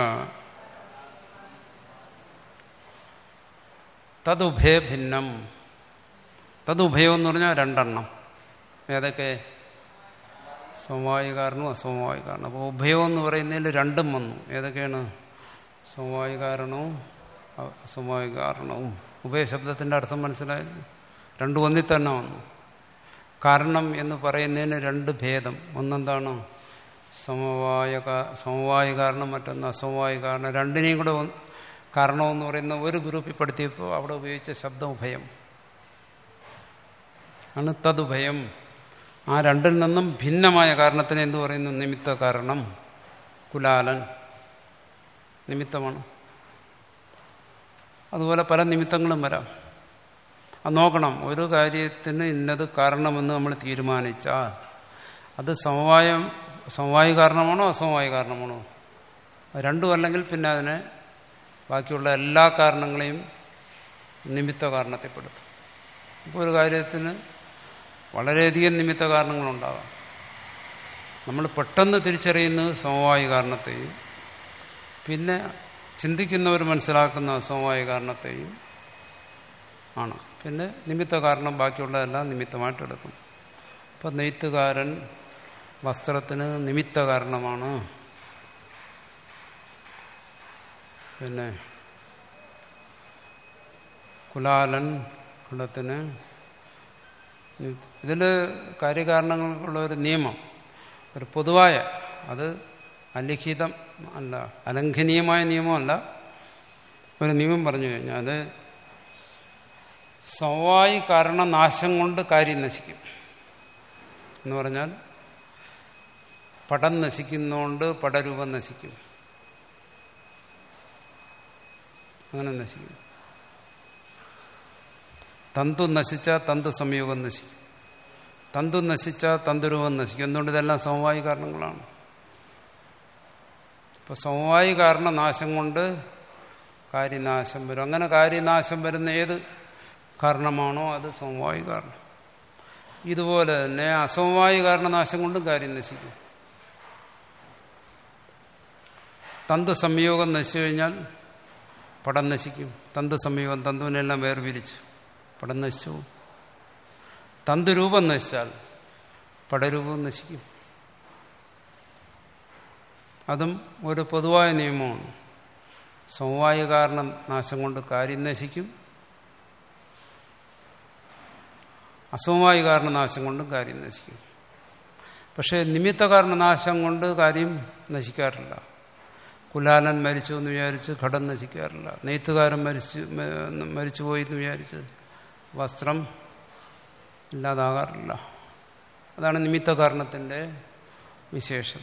തതുഭയ ഭിന്നം. തതുഭയം എന്ന് പറഞ്ഞാൽ രണ്ടെണ്ണം. ഏതൊക്കെ? സമവായ കാരണവും അസമവായ കാരണം. അപ്പോൾ ഉഭയം എന്ന് പറയുന്നതിൽ രണ്ടും വന്നു. ഏതൊക്കെയാണ്? സമവായ കാരണവും അസമവായ കാരണവും. ഉഭയശബ്ദത്തിന്റെ അർത്ഥം മനസ്സിലായില്ല. രണ്ടു ഒന്നിൽ തന്നെ വന്നു. കാരണം എന്ന് പറയുന്നതിന് രണ്ട് ഭേദം. ഒന്നെന്താണ്? സമവായ സമവായ കാരണം, മറ്റൊന്ന് അസമവായ കാരണം. രണ്ടിനെയും കൂടെ കാരണമെന്ന് പറയുന്ന ഒരു ഗ്രൂപ്പിൽ പെടുത്തിയപ്പോൾ അവിടെ ഉപയോഗിച്ച ശബ്ദം ഉഭയം ആണ്. തതുഭയം. ആ രണ്ടിൽ നിന്നും ഭിന്നമായ കാരണത്തിന് എന്ത് പറയുന്നു? നിമിത്ത കാരണം. കുലാലൻ നിമിത്തമാണ്. അതുപോലെ പല നിമിത്തങ്ങളും വരാം. അത് നോക്കണം. ഒരു കാര്യത്തിന് ഇന്നത് കാരണമെന്ന് നമ്മൾ തീരുമാനിച്ചാൽ അത് സമവായം സമവായ കാരണമാണോ അസമവായ കാരണമാണോ? രണ്ടും അല്ലെങ്കിൽ പിന്നെ അതിനെ ബാക്കിയുള്ള എല്ലാ കാരണങ്ങളെയും നിമിത്ത കാരണത്തെപ്പെടുത്തും. ഇപ്പോൾ ഒരു കാര്യത്തിന് വളരെയധികം നിമിത്ത കാരണങ്ങളുണ്ടാകാം. നമ്മൾ പെട്ടെന്ന് തിരിച്ചറിയുന്നത് സമവായ കാരണത്തെയും പിന്നെ ചിന്തിക്കുന്നവർ മനസ്സിലാക്കുന്ന അസമവായ കാരണത്തെയും ആണ്. പിന്നെ നിമിത്ത കാരണം ബാക്കിയുള്ളതെല്ലാം നിമിത്തമായിട്ട് എടുക്കും. ഇപ്പം നെയ്ത്തുകാരൻ വസ്ത്രത്തിന് നിമിത്ത കാരണമാണ്. പിന്നെ കുലാലൻ കുലത്തിന്. ഇതിൽ കാര്യകാരണങ്ങൾക്കുള്ള ഒരു നിയമം, ഒരു പൊതുവായ, അത് അലിഖിതം അല്ല, അലംഘനീയമായ നിയമമല്ല, ഒരു നിയമം പറഞ്ഞു കഴിഞ്ഞാൽ അത് സമവായി കാരണനാശം കൊണ്ട് കാര്യം നശിക്കും എന്ന് പറഞ്ഞാൽ പടം നശിക്കുന്നതുകൊണ്ട് പടരൂപം നശിക്കും. അങ്ങനെ നശിക്കും. തന്തു നശിച്ചാൽ തന്തു സംയോഗം നശിക്കും. തന്തു നശിച്ചാൽ തന്തുരൂപം നശിക്കും. എന്തുകൊണ്ട്? ഇതെല്ലാം സമവായി കാരണങ്ങളാണ്. ഇപ്പൊ സമവായി കാരണനാശം കൊണ്ട് കാര്യനാശം വരും. അങ്ങനെ കാര്യനാശം വരുന്ന ഏത് കാരണമാണോ അത് സമവായി കാരണം. ഇതുപോലെ തന്നെ അസമവായി കാരണനാശം കൊണ്ടും കാര്യം നശിക്കും. തന്തു സംയോഗം നശിച്ചു കഴിഞ്ഞാൽ പടം നശിക്കും. തന്തു സംയോഗം തന്തുവിനെല്ലാം വേർപിരിച്ചു, പടം നശിച്ചു. തന്തുരൂപം നശിച്ചാൽ പടരൂപം നശിക്കും. അതും ഒരു പൊതുവായ നിയമമാണ്. സമവായ കാരണം നാശം കൊണ്ട് കാര്യം നശിക്കും, അസമവായ കാരണനാശം കൊണ്ടും കാര്യം നശിക്കും. പക്ഷേ നിമിത്ത കാരണനാശം കൊണ്ട് കാര്യം നശിക്കാറില്ല. കുലാലൻ മരിച്ചു എന്ന് വിചാരിച്ച് ഘടം നശിക്കാറില്ല. നെയ്ത്തുകാരൻ മരിച്ചു മരിച്ചുപോയി എന്ന് വിചാരിച്ച് വസ്ത്രം ഇല്ലാതാകാറില്ല. അതാണ് നിമിത്ത കാരണത്തിൻ്റെ വിശേഷത.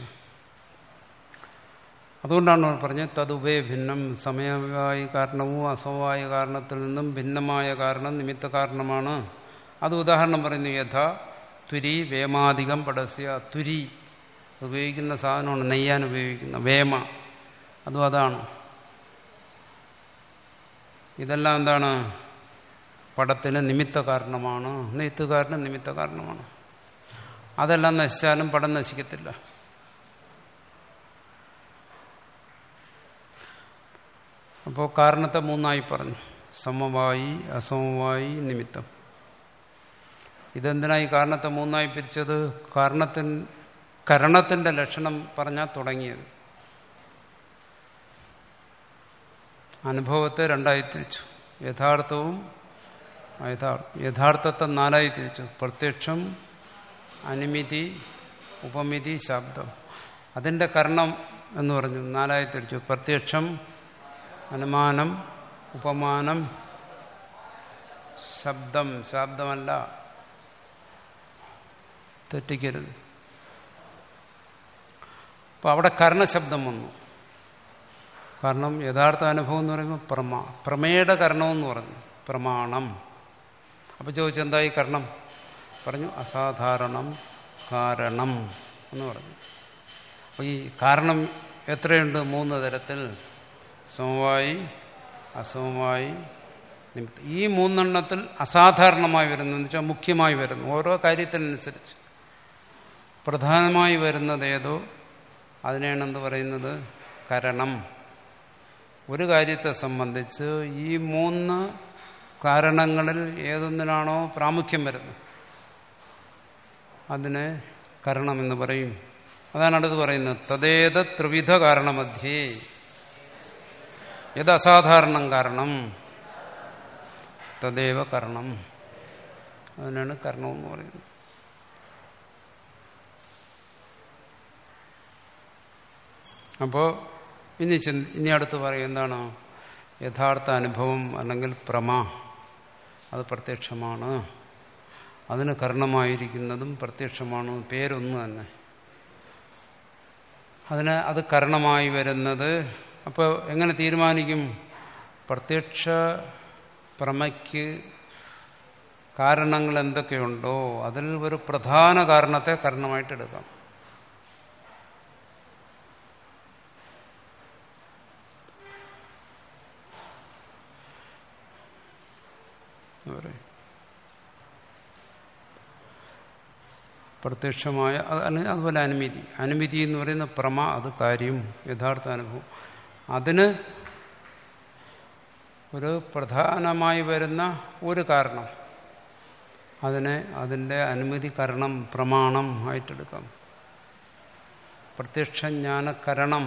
അതുകൊണ്ടാണ് പറഞ്ഞത് തതുപയ ഭിന്നം. സമയവായ കാരണവും അസമവായ കാരണത്തിൽ നിന്നും ഭിന്നമായ കാരണം നിമിത്ത കാരണമാണ്. അത് ഉദാഹരണം പറയുന്നു. യഥാ തുരി വേമാധികം പടസ്യ. തുരി ഉപയോഗിക്കുന്ന സാധനമാണ്, നെയ്യാൻ ഉപയോഗിക്കുന്ന വേമ, അതും അതാണ്. ഇതെല്ലാം എന്താണ്? പടത്തിന് നിമിത്ത കാരണമാണ്. നെയ്ത്തുകാരന് നിമിത്ത കാരണമാണ്. അതെല്ലാം നശിച്ചാലും പടം നശിക്കത്തില്ല. അപ്പോൾ കാരണത്തെ മൂന്നായി പറഞ്ഞു: സമവായി, അസമവായി, നിമിത്തം. ഇതെന്തിനായി കാരണത്തെ മൂന്നായി പിരിച്ചത്? കാരണത്തിന് കരണത്തിന്റെ ലക്ഷണം പറഞ്ഞാൽ തുടങ്ങിയത്. അനുഭവത്തെ രണ്ടായി തിരിച്ചു, യഥാർത്ഥവും യഥാർത്ഥം. യഥാർത്ഥത്തെ നാലായി തിരിച്ചു: പ്രത്യക്ഷം, അനുമിതി, ഉപമിതി, ശബ്ദം. അതിന്റെ കരണം എന്ന് പറഞ്ഞു നാലായി തിരിച്ചു: പ്രത്യക്ഷം, അനുമാനം, ഉപമാനം, ശബ്ദം. ശബ്ദമല്ല, തെറ്റിക്കരുത്. അപ്പൊ അവിടെ കരണശബ്ദം വന്നു. കാരണം യഥാർത്ഥ അനുഭവം എന്ന് പറയുമ്പോൾ പ്രമ പ്രമേയുടെ കരണമെന്ന് പറഞ്ഞു പ്രമാണം. അപ്പൊ ചോദിച്ചെന്തായി കരണം? പറഞ്ഞു അസാധാരണം കാരണം എന്ന് പറഞ്ഞു. അപ്പൊ ഈ കാരണം എത്രയുണ്ട്? മൂന്ന് തരത്തിൽ. സമവായി, അസമവായി, നിമിത്തം. ഈ മൂന്നെണ്ണത്തിൽ അസാധാരണമായി വരുന്നു എന്ന് വെച്ചാൽ മുഖ്യമായി വരുന്നു. ഓരോ കാര്യത്തിനനുസരിച്ച് പ്രധാനമായി വരുന്നത് ഏതോ അതിനെയാണ് എന്ത് പറയുന്നത്? കരണം. ഒരു കാര്യത്തെ സംബന്ധിച്ച് ഈ മൂന്ന് കാരണങ്ങളിൽ ഏതൊന്നിനാണോ പ്രാമുഖ്യം വരുന്നത് അതിനെ കരണമെന്ന് പറയും. അതാണ് അടുത്ത് പറയുന്നത്. തദേത ത്രിവിധ കാരണമധ്യേ യത് അസാധാരണം കാരണം തദേവ കരണം. അതിനാണ് കരണമെന്ന് പറയുന്നത്. അപ്പോ ഇനി ഇനി അടുത്ത് പറയും എന്താണ്? യഥാർത്ഥ അനുഭവം അല്ലെങ്കിൽ പ്രമ അത് പ്രത്യക്ഷമാണ്. അതിന് കരണമായിരിക്കുന്നതും പ്രത്യക്ഷമാണ്. പേരൊന്നു തന്നെ. അതിന് അത് കരണമായി വരുന്നത്. അപ്പോൾ എങ്ങനെ തീരുമാനിക്കും? പ്രത്യക്ഷ പ്രമയ്ക്ക് കാരണങ്ങൾ എന്തൊക്കെയുണ്ടോ അതിൽ ഒരു പ്രധാന കാരണത്തെ കരണമായിട്ട് എടുക്കാം. പ്രത്യക്ഷമായ അതുപോലെ അനുമതി. അനുമതി എന്ന് പറയുന്ന പ്രമ അത് കാര്യം, യഥാർത്ഥ അനുഭവം. അതിന് ഒരു പ്രധാനമായി വരുന്ന ഒരു കാരണം അതിനെ അതിൻ്റെ അനുമതി കരണം പ്രമാണം ആയിട്ടെടുക്കാം. പ്രത്യക്ഷജ്ഞാനകരണം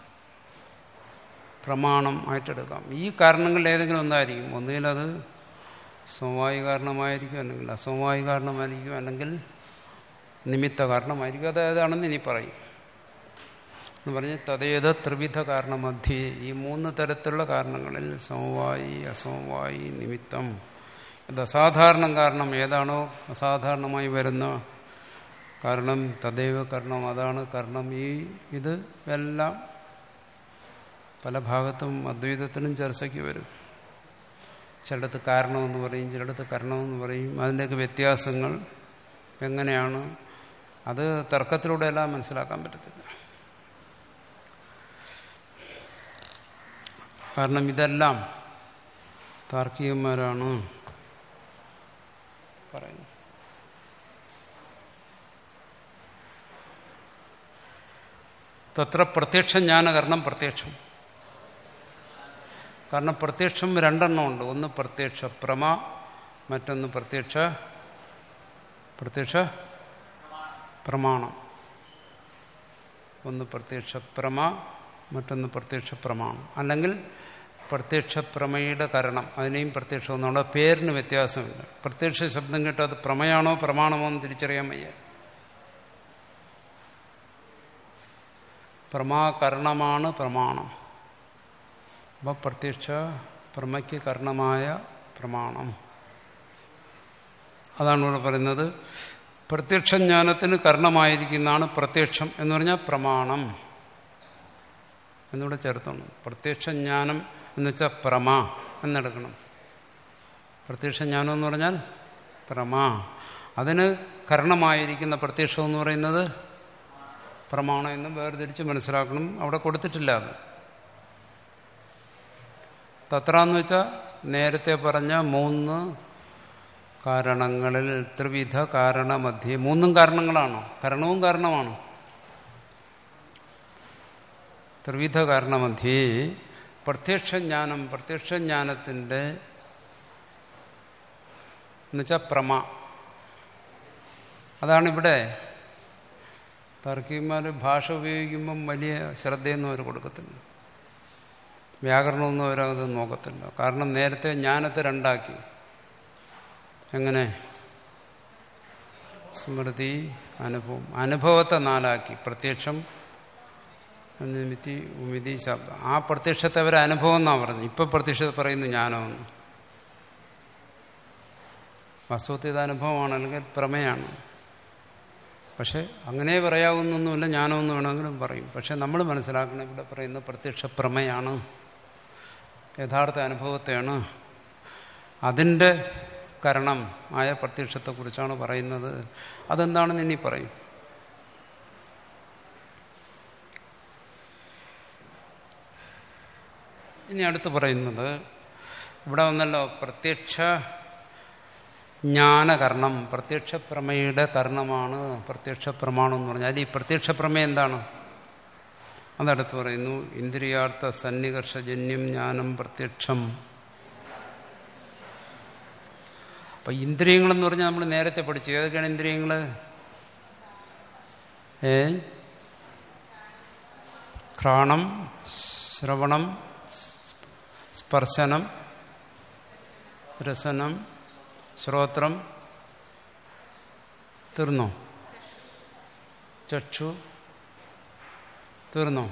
പ്രമാണം ആയിട്ടെടുക്കാം. ഈ കാരണങ്ങളിൽ ഏതെങ്കിലും ഒന്നായിരിക്കും. ഒന്നുകിൽ അത് സമവായി കാരണമായിരിക്കും, അല്ലെങ്കിൽ അസമവായി കാരണമായിരിക്കും, അല്ലെങ്കിൽ നിമിത്ത കാരണമായിരിക്കും. അത് ഏതാണെന്ന് ഇനി പറയും എന്ന് പറഞ്ഞ് തദേത ത്രിവിധ കാരണമധ്യേ ഈ മൂന്ന് തരത്തിലുള്ള കാരണങ്ങളിൽ സമവായി, അസമവായി, നിമിത്തം. ഇത് അസാധാരണം കാരണം ഏതാണോ അസാധാരണമായി വരുന്ന കാരണം തദൈവ കരണം അതാണ് കാരണം. ഈ ഇത് എല്ലാം പല ഭാഗത്തും അദ്വൈതത്തിനും ചർച്ചയ്ക്ക് വരും. ചിലടത്ത് കാരണമെന്ന് പറയും, ചിലടത്ത് കരണമെന്ന് പറയും. അതിൻ്റെയൊക്കെ വ്യത്യാസങ്ങൾ എങ്ങനെയാണ് അത് തർക്കത്തിലൂടെ എല്ലാം മനസ്സിലാക്കാൻ പറ്റത്തില്ല. കാരണം ഇതെല്ലാം താർക്കികന്മാരാണ് പറയുന്നത്. തത്ര പ്രത്യക്ഷ ജ്ഞാനകരണം പ്രത്യക്ഷം. കാരണം പ്രത്യക്ഷം രണ്ടെണ്ണം ഉണ്ട്. ഒന്ന് പ്രത്യക്ഷ പ്രമ, മറ്റൊന്ന് പ്രത്യക്ഷ പ്രത്യക്ഷ പ്രമാണം. ഒന്ന് പ്രത്യക്ഷ പ്രമ, മറ്റൊന്ന് പ്രത്യക്ഷ പ്രമാണം. അല്ലെങ്കിൽ പ്രത്യക്ഷ പ്രമയുടെ കരണം, അതിനെയും പ്രത്യക്ഷം എന്നുള്ള പേരിന് വ്യത്യാസമില്ല. പ്രത്യക്ഷ ശബ്ദം കേട്ടാൽ അത് പ്രമയാണോ പ്രമാണമോ എന്ന് തിരിച്ചറിയാൻ വയ്യ. പ്രമാകരണമാണ് പ്രമാണം. അപ്പോൾ പ്രത്യക്ഷ പ്രമയ്ക്ക് കരണമായ പ്രമാണം. അതാണ് ഇവിടെ പറയുന്നത്. പ്രത്യക്ഷജ്ഞാനത്തിന് കരണമായിരിക്കുന്നതാണ് പ്രത്യക്ഷം എന്ന് പറഞ്ഞാൽ പ്രമാണം എന്നിവിടെ ചേർത്തോണം. പ്രത്യക്ഷജ്ഞാനം എന്ന് വെച്ചാൽ പ്രമ എന്നെടുക്കണം. പ്രത്യക്ഷജ്ഞാനം എന്ന് പറഞ്ഞാൽ പ്രമ. അതിന് കരണമായിരിക്കുന്ന പ്രത്യക്ഷം എന്ന് പറയുന്നത് പ്രമാണം എന്ന് വേർതിരിച്ച് മനസ്സിലാക്കണം. അവിടെ കൊടുത്തിട്ടില്ല അത്. തത്ര എന്ന് വെച്ചാൽ നേരത്തെ പറഞ്ഞ മൂന്ന് കാരണങ്ങളിൽ ത്രിവിധ കാരണമധ്യേ. മൂന്നും കാരണങ്ങളാണോ? കരണവും കാരണമാണോ? ത്രിവിധ കാരണമധ്യേ പ്രത്യക്ഷജ്ഞാനം. പ്രത്യക്ഷജ്ഞാനത്തിൻ്റെ എന്നുവെച്ചാൽ പ്രമ. അതാണിവിടെ താർക്കികന്മാർ ഭാഷ ഉപയോഗിക്കുമ്പം വലിയ ശ്രദ്ധയൊന്നും അവർ കൊടുക്കത്തില്ല. വ്യാകരണമൊന്നും അവരത് നോക്കത്തില്ല. കാരണം നേരത്തെ ജ്ഞാനത്തെ രണ്ടാക്കി. എങ്ങനെ? സ്മൃതി, അനുഭവം. അനുഭവത്തെ നാലാക്കി. പ്രത്യക്ഷം, നിമിത്തി, ഉമിതി, ശബ്ദം. ആ പ്രത്യക്ഷത്തെ അവരെ അനുഭവം എന്നാണ് പറഞ്ഞു. ഇപ്പൊ പ്രത്യക്ഷത്തെ പറയുന്നു ജ്ഞാനമെന്ന്. വാസ്തവത്തിൽ ഇത് അനുഭവമാണ്, അല്ലെങ്കിൽ പ്രമേയാണ്. പക്ഷെ അങ്ങനെ പറയാവുന്നൊന്നുമില്ല. ജ്ഞാനമെന്ന് വേണമെങ്കിലും പറയും. പക്ഷെ നമ്മൾ മനസ്സിലാക്കണം, ഇവിടെ പറയുന്ന പ്രത്യക്ഷ പ്രമേയാണ്, യഥാർത്ഥ അനുഭവത്തെയാണ്. അതിൻ്റെ കരണം ആയ പ്രത്യക്ഷത്തെക്കുറിച്ചാണ് പറയുന്നത്. അതെന്താണെന്ന് ഇനി പറയും. ഇനി അടുത്ത് പറയുന്നത് ഇവിടെ വന്നല്ലോ പ്രത്യക്ഷ ജ്ഞാനകരണം, പ്രത്യക്ഷ പ്രമേയുടെ കരണമാണ് പ്രത്യക്ഷ പ്രമാണം എന്ന് പറഞ്ഞാൽ. ഈ പ്രത്യക്ഷ പ്രമേയം എന്താണ്? അതടുത്ത് പറയുന്നു. ഇന്ദ്രിയാർത്ഥ സന്നികർഷജന്യം ജ്ഞാനം പ്രത്യക്ഷം. അപ്പൊ ഇന്ദ്രിയങ്ങളെന്ന് പറഞ്ഞാൽ നമ്മൾ നേരത്തെ പഠിച്ചു. ഏതൊക്കെയാണ് ഇന്ദ്രിയങ്ങള്? ഏ ഘ്രാണം, ശ്രവണം, സ്പർശനം, രസനം, ശ്രോത്രം, തീർന്നോ? ചക്ഷു തീർന്നോ?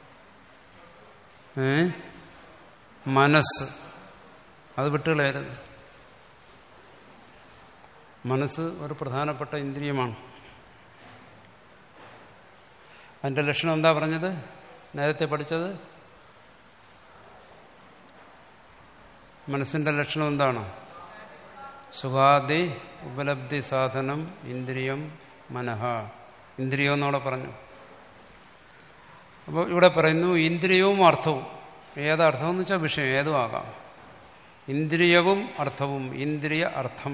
ഏ മനസ്സ്, അത് വിട്ടുകളയരുത്. മനസ്സ് ഒരു പ്രധാനപ്പെട്ട ഇന്ദ്രിയമാണ്. അതിന്റെ ലക്ഷണം എന്താ പറഞ്ഞത്? നേരത്തെ പഠിച്ചത്. മനസ്സിന്റെ ലക്ഷണം എന്താണ്? സുഖാദി ഉപലബ്ധി സാധനം ഇന്ദ്രിയം മനഃ. ഇന്ദ്രിയം എന്നവിടെ പറഞ്ഞു. അപ്പോൾ ഇവിടെ പറയുന്നു ഇന്ദ്രിയവും അർത്ഥവും. ഏതർത്ഥം എന്ന് വെച്ചാൽ വിഷയം ഏതും ആകാം. ഇന്ദ്രിയവും അർത്ഥവും. ഇന്ദ്രിയ അർത്ഥം.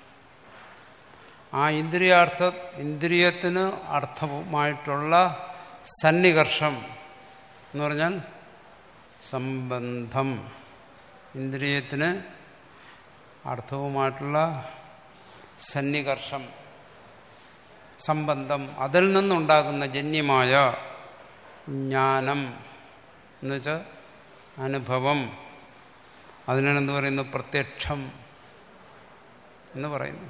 ആ ഇന്ദ്രിയാർത്ഥ ഇന്ദ്രിയത്തിന് അർത്ഥവുമായിട്ടുള്ള സന്നികർഷം എന്ന് പറഞ്ഞാൽ സംബന്ധം. ഇന്ദ്രിയത്തിന് അർത്ഥവുമായിട്ടുള്ള സന്നികർഷം, സംബന്ധം, അതിൽ നിന്നുണ്ടാകുന്ന ജന്യമായ ജ്ഞാനം എന്ന് വെച്ചാൽ അനുഭവം. അതിനാണ് എന്ത് പറയുന്നു? പ്രത്യക്ഷം എന്ന് പറയുന്നു.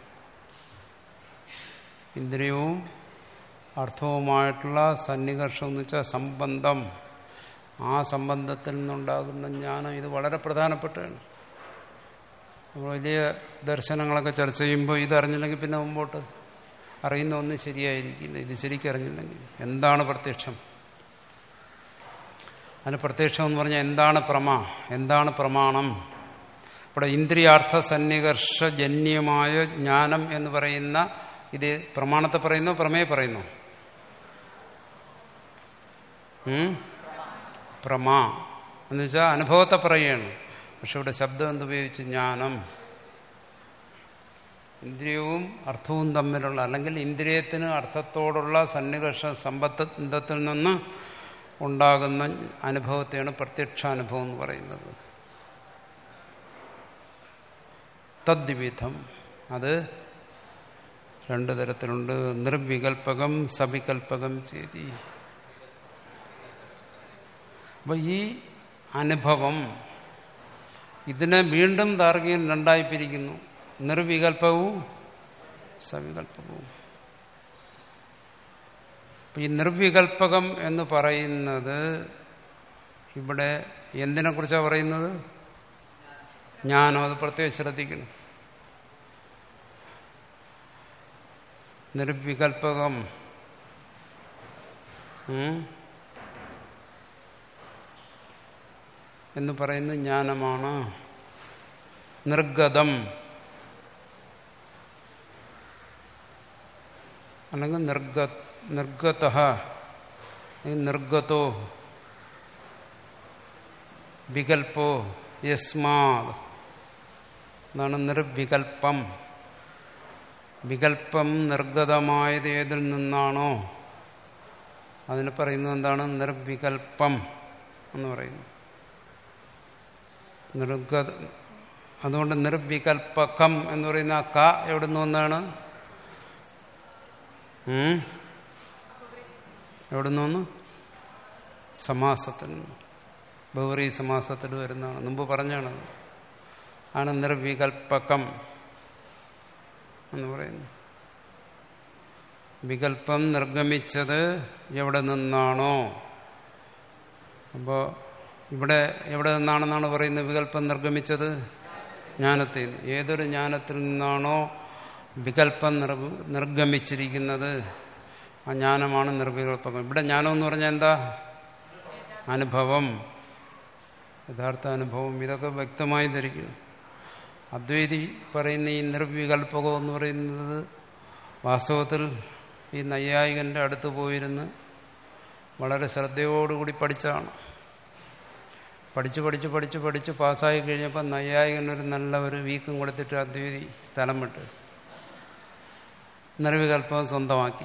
ഇന്ദ്രിയവും അർത്ഥവുമായിട്ടുള്ള സന്നികർഷം എന്ന് വെച്ചാൽ സംബന്ധം. ആ സംബന്ധത്തിൽ നിന്നുണ്ടാകുന്ന ജ്ഞാനം ഇത് വളരെ പ്രധാനപ്പെട്ടതാണ്. നമ്മൾ വലിയ ദർശനങ്ങളൊക്കെ ചർച്ച ചെയ്യുമ്പോൾ ഇതറിഞ്ഞില്ലെങ്കിൽ പിന്നെ മുമ്പോട്ട് അറിയുന്ന ഒന്നും ശരിയായിരിക്കില്ല. ഇത് ശരിക്കും അറിഞ്ഞില്ലെങ്കിൽ എന്താണ് പ്രത്യക്ഷം? അതിന് പ്രത്യക്ഷം എന്ന് പറഞ്ഞാൽ എന്താണ് പ്രമ, എന്താണ് പ്രമാണം? ഇവിടെ ഇന്ദ്രിയാർത്ഥ സന്നികർഷജന്യമായ ജ്ഞാനം എന്ന് പറയുന്ന ഇത് പ്രമാണത്തെ പറയുന്നു, പ്രമേയെ പറയുന്നു? പ്രമാ എന്ന് വെച്ചാൽ അനുഭവത്തെ പറയുകയാണ്. പക്ഷെ ഇവിടെ ശബ്ദം എന്തുപയോഗിച്ച്? ജ്ഞാനം. ഇന്ദ്രിയവും അർത്ഥവും തമ്മിലുള്ള, അല്ലെങ്കിൽ ഇന്ദ്രിയത്തിന് അർത്ഥത്തോടുള്ള സന്നികർഷ സംബന്ധത്തിൽ നിന്ന് ഉണ്ടാകുന്ന അനുഭവത്തെയാണ് പ്രത്യക്ഷാനുഭവം എന്ന് പറയുന്നത്. തദ്വിധം അത് രണ്ടു തരത്തിലുണ്ട്. നിർവികൽപകം, സവികൽപകം ചേതി. അപ്പൊ ഈ അനുഭവം ഇതിനെ വീണ്ടും താർക്കികൻ രണ്ടായി പിരിക്കുന്നു. നിർവികൽപവും സവികൽപകവും. ഈ നിർവികൽപകം എന്ന് പറയുന്നത് ഇവിടെ എന്തിനെ കുറിച്ചാണ് പറയുന്നത്? ജ്ഞാനം. അത് പ്രത്യേകം ശ്രദ്ധിക്കണം. നിർവികൽപകം എന്ന് പറയുന്നത് ജ്ഞാനമാണ്. നിർഗതം അല്ലെങ്കിൽ നിർഗ നിർഗതഃ നിർഗതോ വികൽപ്പോ യസ്മാത് എന്നാണ് നിർവികൽപ്പം. വികൽപ്പം നിർഗതമായത് ഏതിൽ നിന്നാണോ അതിന് പറയുന്നത് എന്താണ്? നിർവികൽപ്പം എന്ന് പറയുന്നു. നിർഗത അതുകൊണ്ട് നിർവികൽപകം എന്ന് പറയുന്ന ആ ക എവിടെ നിന്ന് വന്നാണ്? എവിടെ നിന്ന് വന്നു? സമാസത്തിൽ നിന്ന്. ബഹുവ്രീ സമാസത്തിൽ വരുന്നതാണ്. മുമ്പ് പറഞ്ഞാണ്. ആണ് നിർവികൽപകം എന്ന് പറയുന്നു. വികൽപ്പം നിർഗമിച്ചത് എവിടെ നിന്നാണോ? അപ്പോൾ ഇവിടെ എവിടെ നിന്നാണെന്നാണ് പറയുന്നത്? വികല്പം നിർഗമിച്ചത് ജ്ഞാനത്തിൽ നിന്ന്. ഏതൊരു ജ്ഞാനത്തിൽ നിന്നാണോ വികല്പം നിർഗമിച്ചിരിക്കുന്നത് ആ ജ്ഞാനമാണ് നിർവികൽപകം. ഇവിടെ ജ്ഞാനം എന്ന് പറഞ്ഞാൽ എന്താ? അനുഭവം, യഥാർത്ഥ അനുഭവം. ഇതൊക്കെ വ്യക്തമായി ധരിക്കുന്നു. അദ്വൈതി പറയുന്ന ഈ നിർവികൽപകം എന്ന് പറയുന്നത് വാസ്തവത്തിൽ ഈ നൈയായികന്റെ അടുത്ത് പോയിരുന്ന് വളരെ ശ്രദ്ധയോടുകൂടി പഠിച്ചതാണ്. പഠിച്ച് പഠിച്ച് പഠിച്ച് പഠിച്ച് പാസ്സായി കഴിഞ്ഞപ്പോൾ നൈയായികനൊരു നല്ല ഒരു വീക്കും കൊടുത്തിട്ട് അദ്വൈതി സ്ഥലം വിട്ട് നിർവികൽപം സ്വന്തമാക്കി.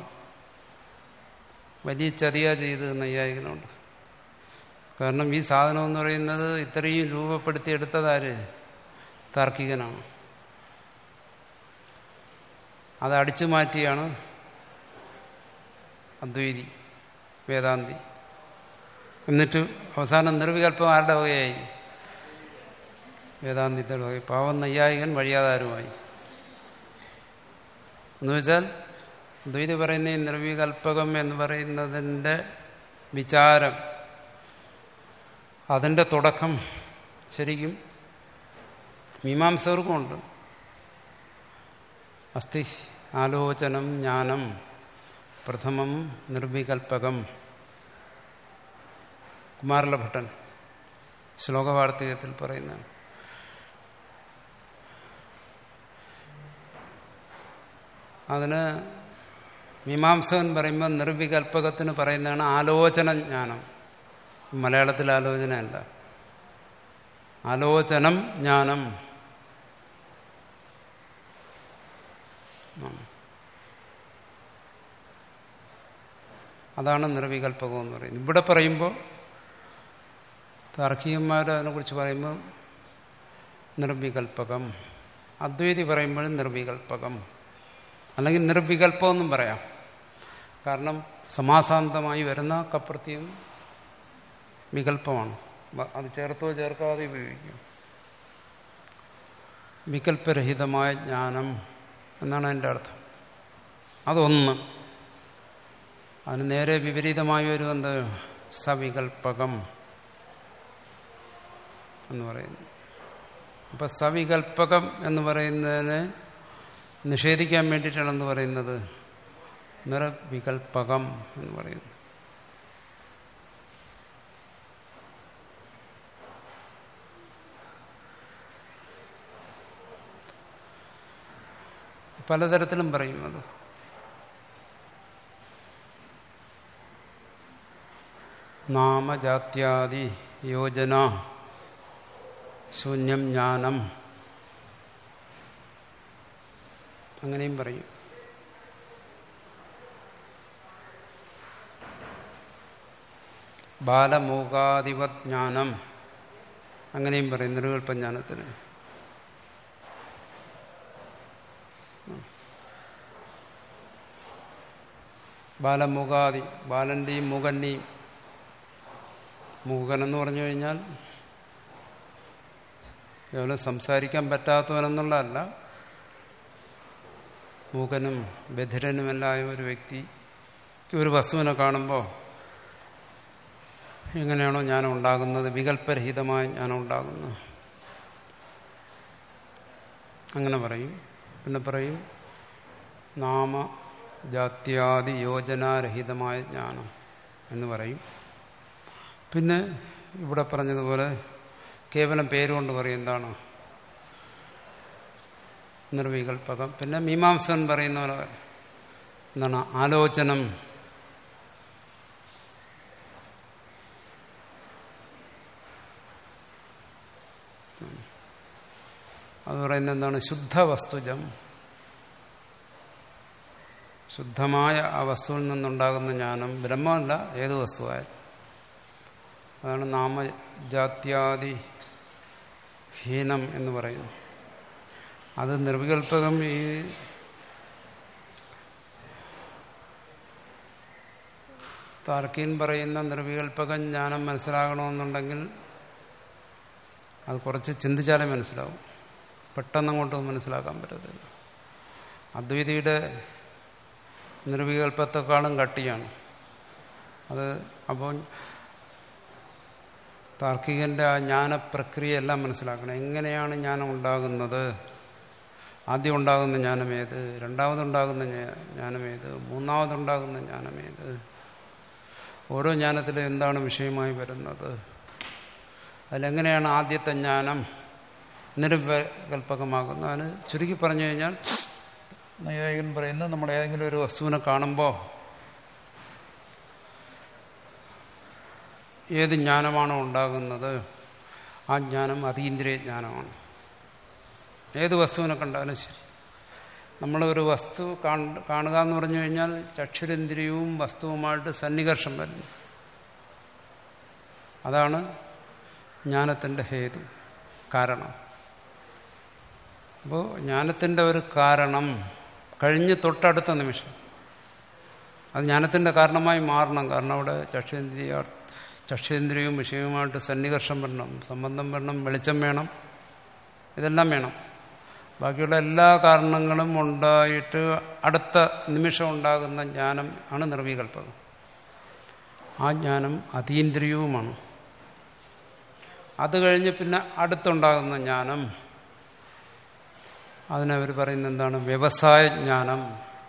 വലിയ ചതിയാ ചെയ്ത് നൈയായികനുണ്ട്. കാരണം ഈ സാധനം എന്ന് പറയുന്നത് ഇത്രയും രൂപപ്പെടുത്തിയെടുത്തതാര്? താർക്കികനാണ്. അത് അടിച്ചു മാറ്റിയാണ് അദ്വൈതി വേദാന്തി. എന്നിട്ട് അവസാനം നിർവികൽപ്പം ആരുടെ വകയായി? വേദാന്തിയുടെ വകയായി. പാവം നൈയായികൻ വഴിയാധാരമായി. എന്നുവെച്ചാൽ ദ്വൈതി പറയുന്ന ഈ നിർവികൽപകം എന്ന് പറയുന്നതിൻ്റെ വിചാരം, അതിൻ്റെ തുടക്കം ശരിക്കും മീമാംസകർക്കുമുണ്ട്. അസ്തി ആലോചനം ജ്ഞാനം പ്രഥമം നിർവികൽപകം. കുമാരലഭട്ടൻ ശ്ലോകവാർത്തികത്തിൽ പറയുന്നതാണ്. അതിന് മീമാംസകൻ പറയുമ്പോൾ നിർവികൽപകത്തിന് പറയുന്നതാണ് ആലോചന ജ്ഞാനം. മലയാളത്തിൽ ആലോചനയല്ല, ആലോചനം ജ്ഞാനം. അതാണ് നിർവികൽപകം എന്ന് പറയുന്നത്. ഇവിടെ പറയുമ്പോൾ താർക്കികന്മാർ അതിനെക്കുറിച്ച് പറയുമ്പോൾ നിർവികൽപകം, അദ്വൈതി പറയുമ്പോഴും നിർവികൽപകം, അല്ലെങ്കിൽ നിർവികൽപ്പം എന്നും പറയാം. കാരണം സമാസാന്തമായി വരുന്ന കപ്രത്യം വികല്പമാണ്. അത് ചേർത്തോ ചേർക്കാതെ ഉപയോഗിക്കും. വികല്പരഹിതമായ ജ്ഞാനം എന്നാണ് എൻ്റെ അർത്ഥം. അതൊന്ന്. അതിന് നേരെ വിപരീതമായി വരും എന്ത്? സവികൽപകം എന്ന് പറയുന്നു. അപ്പൊ സവികൽപകം എന്ന് പറയുന്നതിനെ നിഷേധിക്കാൻ വേണ്ടിയിട്ടാണെന്ന് പറയുന്നത് നിർവികൽപകം എന്ന് പറയുന്നു. പലതരത്തിലും പറയും അത്. നാമജാത്യാദി യോജന ശൂന്യം ജ്ഞാനം അങ്ങനെയും പറയും. ബാലമൂകാധിപത് ജ്ഞാനം അങ്ങനെയും പറയും നിർവികൽപ്പജ്ഞാനത്തിന്. ബാലമൂകാദി, ബാലന്റെയും മൂകന്റെയും. മൂകൻ എന്ന് പറഞ്ഞു കഴിഞ്ഞാൽ കേവലം സംസാരിക്കാൻ പറ്റാത്തവനെന്നുള്ളതല്ല, മൂകനും ബധിരനുമെല്ലായ ഒരു വ്യക്തി ഒരു വസ്തുവിനെ കാണുമ്പോൾ എങ്ങനെയാണോ ജ്ഞാനം ഉണ്ടാകുന്നത്, വികല്പരഹിതമായ ജ്ഞാനം ഉണ്ടാകുന്നത്, അങ്ങനെ പറയും. പിന്നെ പറയും നാമ ജാത്യാദി യോജനാരഹിതമായ ജ്ഞാനം എന്ന് പറയും. പിന്നെ ഇവിടെ പറഞ്ഞതുപോലെ കേവലം പേരുകൊണ്ട് പറയും എന്താണ് നിർവികൽപകം. പിന്നെ മീമാംസകൻ പറയുന്ന പോലെ എന്താണ് ആലോചനം. അത് പറയുന്നത് എന്താണ് ശുദ്ധവസ്തുജം. ശുദ്ധമായ ആ വസ്തുവിൽ നിന്നുണ്ടാകുന്ന ജ്ഞാനം ബ്രഹ്മമല്ല, ഏത് വസ്തുവായാലും. അതാണ് നാമജാത്യാദി ഹീനം എന്ന് പറയുന്നു. അത് നിർവികൽപകം. ഈ താർക്കീൻ പറയുന്ന നിർവികൽപകം ജ്ഞാനം മനസ്സിലാകണമെന്നുണ്ടെങ്കിൽ അത് കുറച്ച് ചിന്തിച്ചാലേ മനസ്സിലാവും. പെട്ടെന്നങ്ങോട്ട് മനസ്സിലാക്കാൻ പറ്റത്തില്ല. അദ്വൈതിയുടെ നിർവികൽപ്പത്തെക്കാളും കട്ടിയാണ് അത്. അപ്പോൾ താർക്കികന്റെ ആ ജ്ഞാനപ്രക്രിയ എല്ലാം മനസ്സിലാക്കണം. എങ്ങനെയാണ് ജ്ഞാനം ഉണ്ടാകുന്നത്? ആദ്യം ഉണ്ടാകുന്ന ജ്ഞാനമേത്, രണ്ടാമതുണ്ടാകുന്ന ജ്ഞാനമേത്, മൂന്നാമതുണ്ടാകുന്ന ജ്ഞാനമേത്, ഓരോ ജ്ഞാനത്തിലും എന്താണ് വിഷയമായി വരുന്നത്, അതിലെങ്ങനെയാണ് ആദ്യത്തെ ജ്ഞാനം നിർവികൽപകമാകുന്നു. അതിന് ചുരുക്കി പറഞ്ഞു കഴിഞ്ഞാൽ നൈയായികൻ പറയുന്നത് നമ്മുടെ ഏതെങ്കിലും ഒരു വസ്തുവിനെ കാണുമ്പോൾ ഏത് ജ്ഞാനമാണോ ഉണ്ടാകുന്നത് ആ ജ്ഞാനം അതീന്ദ്രിയ ജ്ഞാനമാണ്. ഏത് വസ്തുവിനെ കണ്ടാലും ശരി. നമ്മളൊരു വസ്തു കാണുക എന്ന് പറഞ്ഞു കഴിഞ്ഞാൽ ചക്ഷുരേന്ദ്രിയവും വസ്തുവുമായിട്ട് സന്നികർഷം വരുന്നു. അതാണ് ജ്ഞാനത്തിൻ്റെ ഹേതു, കാരണം. അപ്പോൾ ജ്ഞാനത്തിൻ്റെ ഒരു കാരണം കഴിഞ്ഞ് തൊട്ടടുത്ത നിമിഷം അത് ജ്ഞാനത്തിൻ്റെ കാരണമായി മാറണം. കാരണം അവിടെ ചക്ഷുരേന്ദ്രിയ ചക്ഷുരേന്ദ്രിയവും വിഷയവുമായിട്ട് സന്നികർഷം വരണം, സംബന്ധം വരണം, വെളിച്ചം വേണം, ഇതെല്ലാം വേണം. ബാക്കിയുള്ള എല്ലാ കാരണങ്ങളും ഉണ്ടായിട്ട് അടുത്ത നിമിഷം ഉണ്ടാകുന്ന ജ്ഞാനം ആണ് നിർവികൽപകം. ആ ജ്ഞാനം അതീന്ദ്രിയവുമാണ്. അത് കഴിഞ്ഞ് പിന്നെ അടുത്തുണ്ടാകുന്ന ജ്ഞാനം, അതിനവർ പറയുന്നത് എന്താണ്? വ്യവസായ ജ്ഞാനം.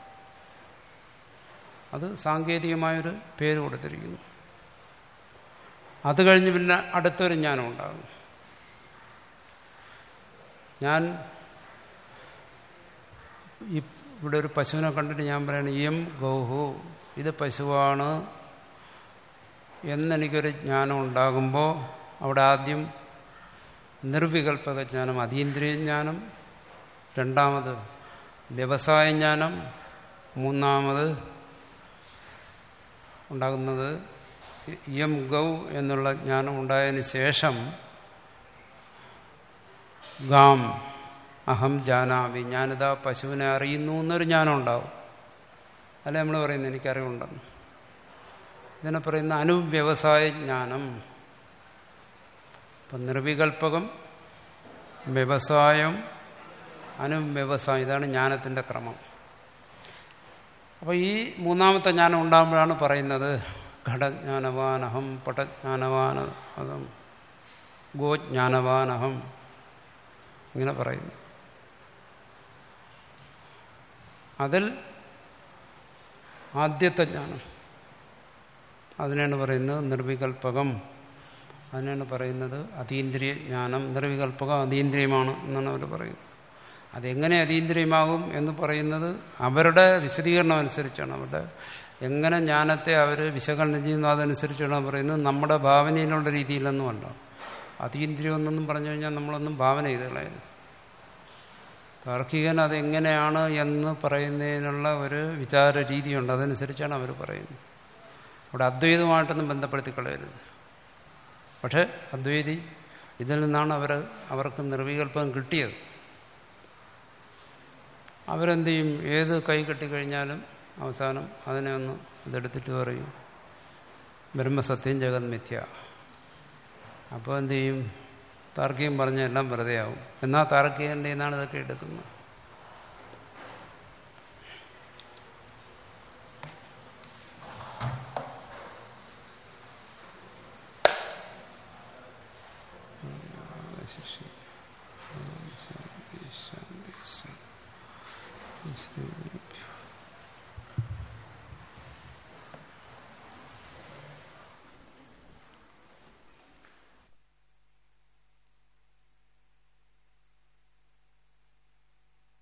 അത് സാങ്കേതികമായൊരു പേര് കൊടുത്തിരിക്കുന്നു. അത് കഴിഞ്ഞ് പിന്നെ അടുത്തൊരു ജ്ഞാനം ഉണ്ടാകും. ഞാൻ ഇവിടെ ഒരു പശുവിനെ കണ്ടിട്ട് ഞാൻ പറയണ ഇയം ഗൗഹു, ഇത് പശുവാണ് എന്നെനിക്കൊരു ജ്ഞാനം ഉണ്ടാകുമ്പോൾ അവിടെ ആദ്യം നിർവികൽപക ജ്ഞാനം, അതീന്ദ്രിയ ജ്ഞാനം, രണ്ടാമത് വ്യവസായ ജ്ഞാനം, മൂന്നാമത് ഉണ്ടാകുന്നത് ഇയം ഗൗ എന്നുള്ള ജ്ഞാനം ഉണ്ടായതിന് ശേഷം ഗാം അഹം ജാനാമി, ഞാനിതാ പശുവിനെ അറിയുന്നു എന്നൊരു ജ്ഞാനം ഉണ്ടാവും. അല്ല നമ്മൾ പറയുന്നത് എനിക്കറിവുണ്ടെന്ന്. ഇതിനെ പറയുന്ന അനുവ്യവസായ ജ്ഞാനം. ഇപ്പം നിർവികൽപകം, വ്യവസായം, അനുവ്യവസായം, ഇതാണ് ജ്ഞാനത്തിൻ്റെ ക്രമം. അപ്പോൾ ഈ മൂന്നാമത്തെ ജ്ഞാനം ഉണ്ടാകുമ്പോഴാണ് പറയുന്നത് ഘടജ്ഞാനവാനഹം, പടജ്ഞാനവാനഹം, ഗോജ്ഞാനവാനഹം, ഇങ്ങനെ പറയുന്നു. അതിൽ ആദ്യത്തെ ജ്ഞാനം അതിനാണ് പറയുന്നത് നിർവികൽപകം. അതിനാണ് പറയുന്നത് അതീന്ദ്രിയ ജ്ഞാനം. നിർവികൽപകം അതീന്ദ്രിയമാണ് എന്നാണ് അവർ പറയുന്നത്. അതെങ്ങനെ അതീന്ദ്രിയമാകും എന്ന് പറയുന്നത് അവരുടെ വിശദീകരണം അനുസരിച്ചാണ്. അവരുടെ എങ്ങനെ ജ്ഞാനത്തെ അവർ വിശകലനം ചെയ്യുന്നു അതനുസരിച്ചാണ് പറയുന്നത്. നമ്മുടെ ഭാവനയിലുള്ള രീതിയിലൊന്നുമല്ല. അതീന്ദ്രിയം എന്നൊന്നും പറഞ്ഞു കഴിഞ്ഞാൽ നമ്മളൊന്നും ഭാവന ചെയ്ത് കളയരുത്. താർക്കികൻ അതെങ്ങനെയാണ് എന്ന് പറയുന്നതിനുള്ള ഒരു വിചാര രീതിയുണ്ട്. അതനുസരിച്ചാണ് അവർ പറയുന്നത്. അവിടെ അദ്വൈതമായിട്ടൊന്നും ബന്ധപ്പെടുത്തി കളയരുത്. പക്ഷെ അദ്വൈതി ഇതിൽ നിന്നാണ് അവർ അവർക്ക് നിർവികൽപം കിട്ടിയത്. അവരെന്ത് ചെയ്യും? ഏത് കൈ കെട്ടിക്കഴിഞ്ഞാലും അവസാനം അതിനെ ഒന്ന് ഇതെടുത്തിട്ട് പറയും ബ്രഹ്മസത്യം ജഗത് മിഥ്യ. അപ്പോൾ എന്ത് ചെയ്യും? താർക്കികം പറഞ്ഞ എല്ലാം വെറുതെ ആവും. എന്നാൽ താർക്കികൻ്റെ നിന്നാണ് ഇതൊക്കെ എടുക്കുന്നത്.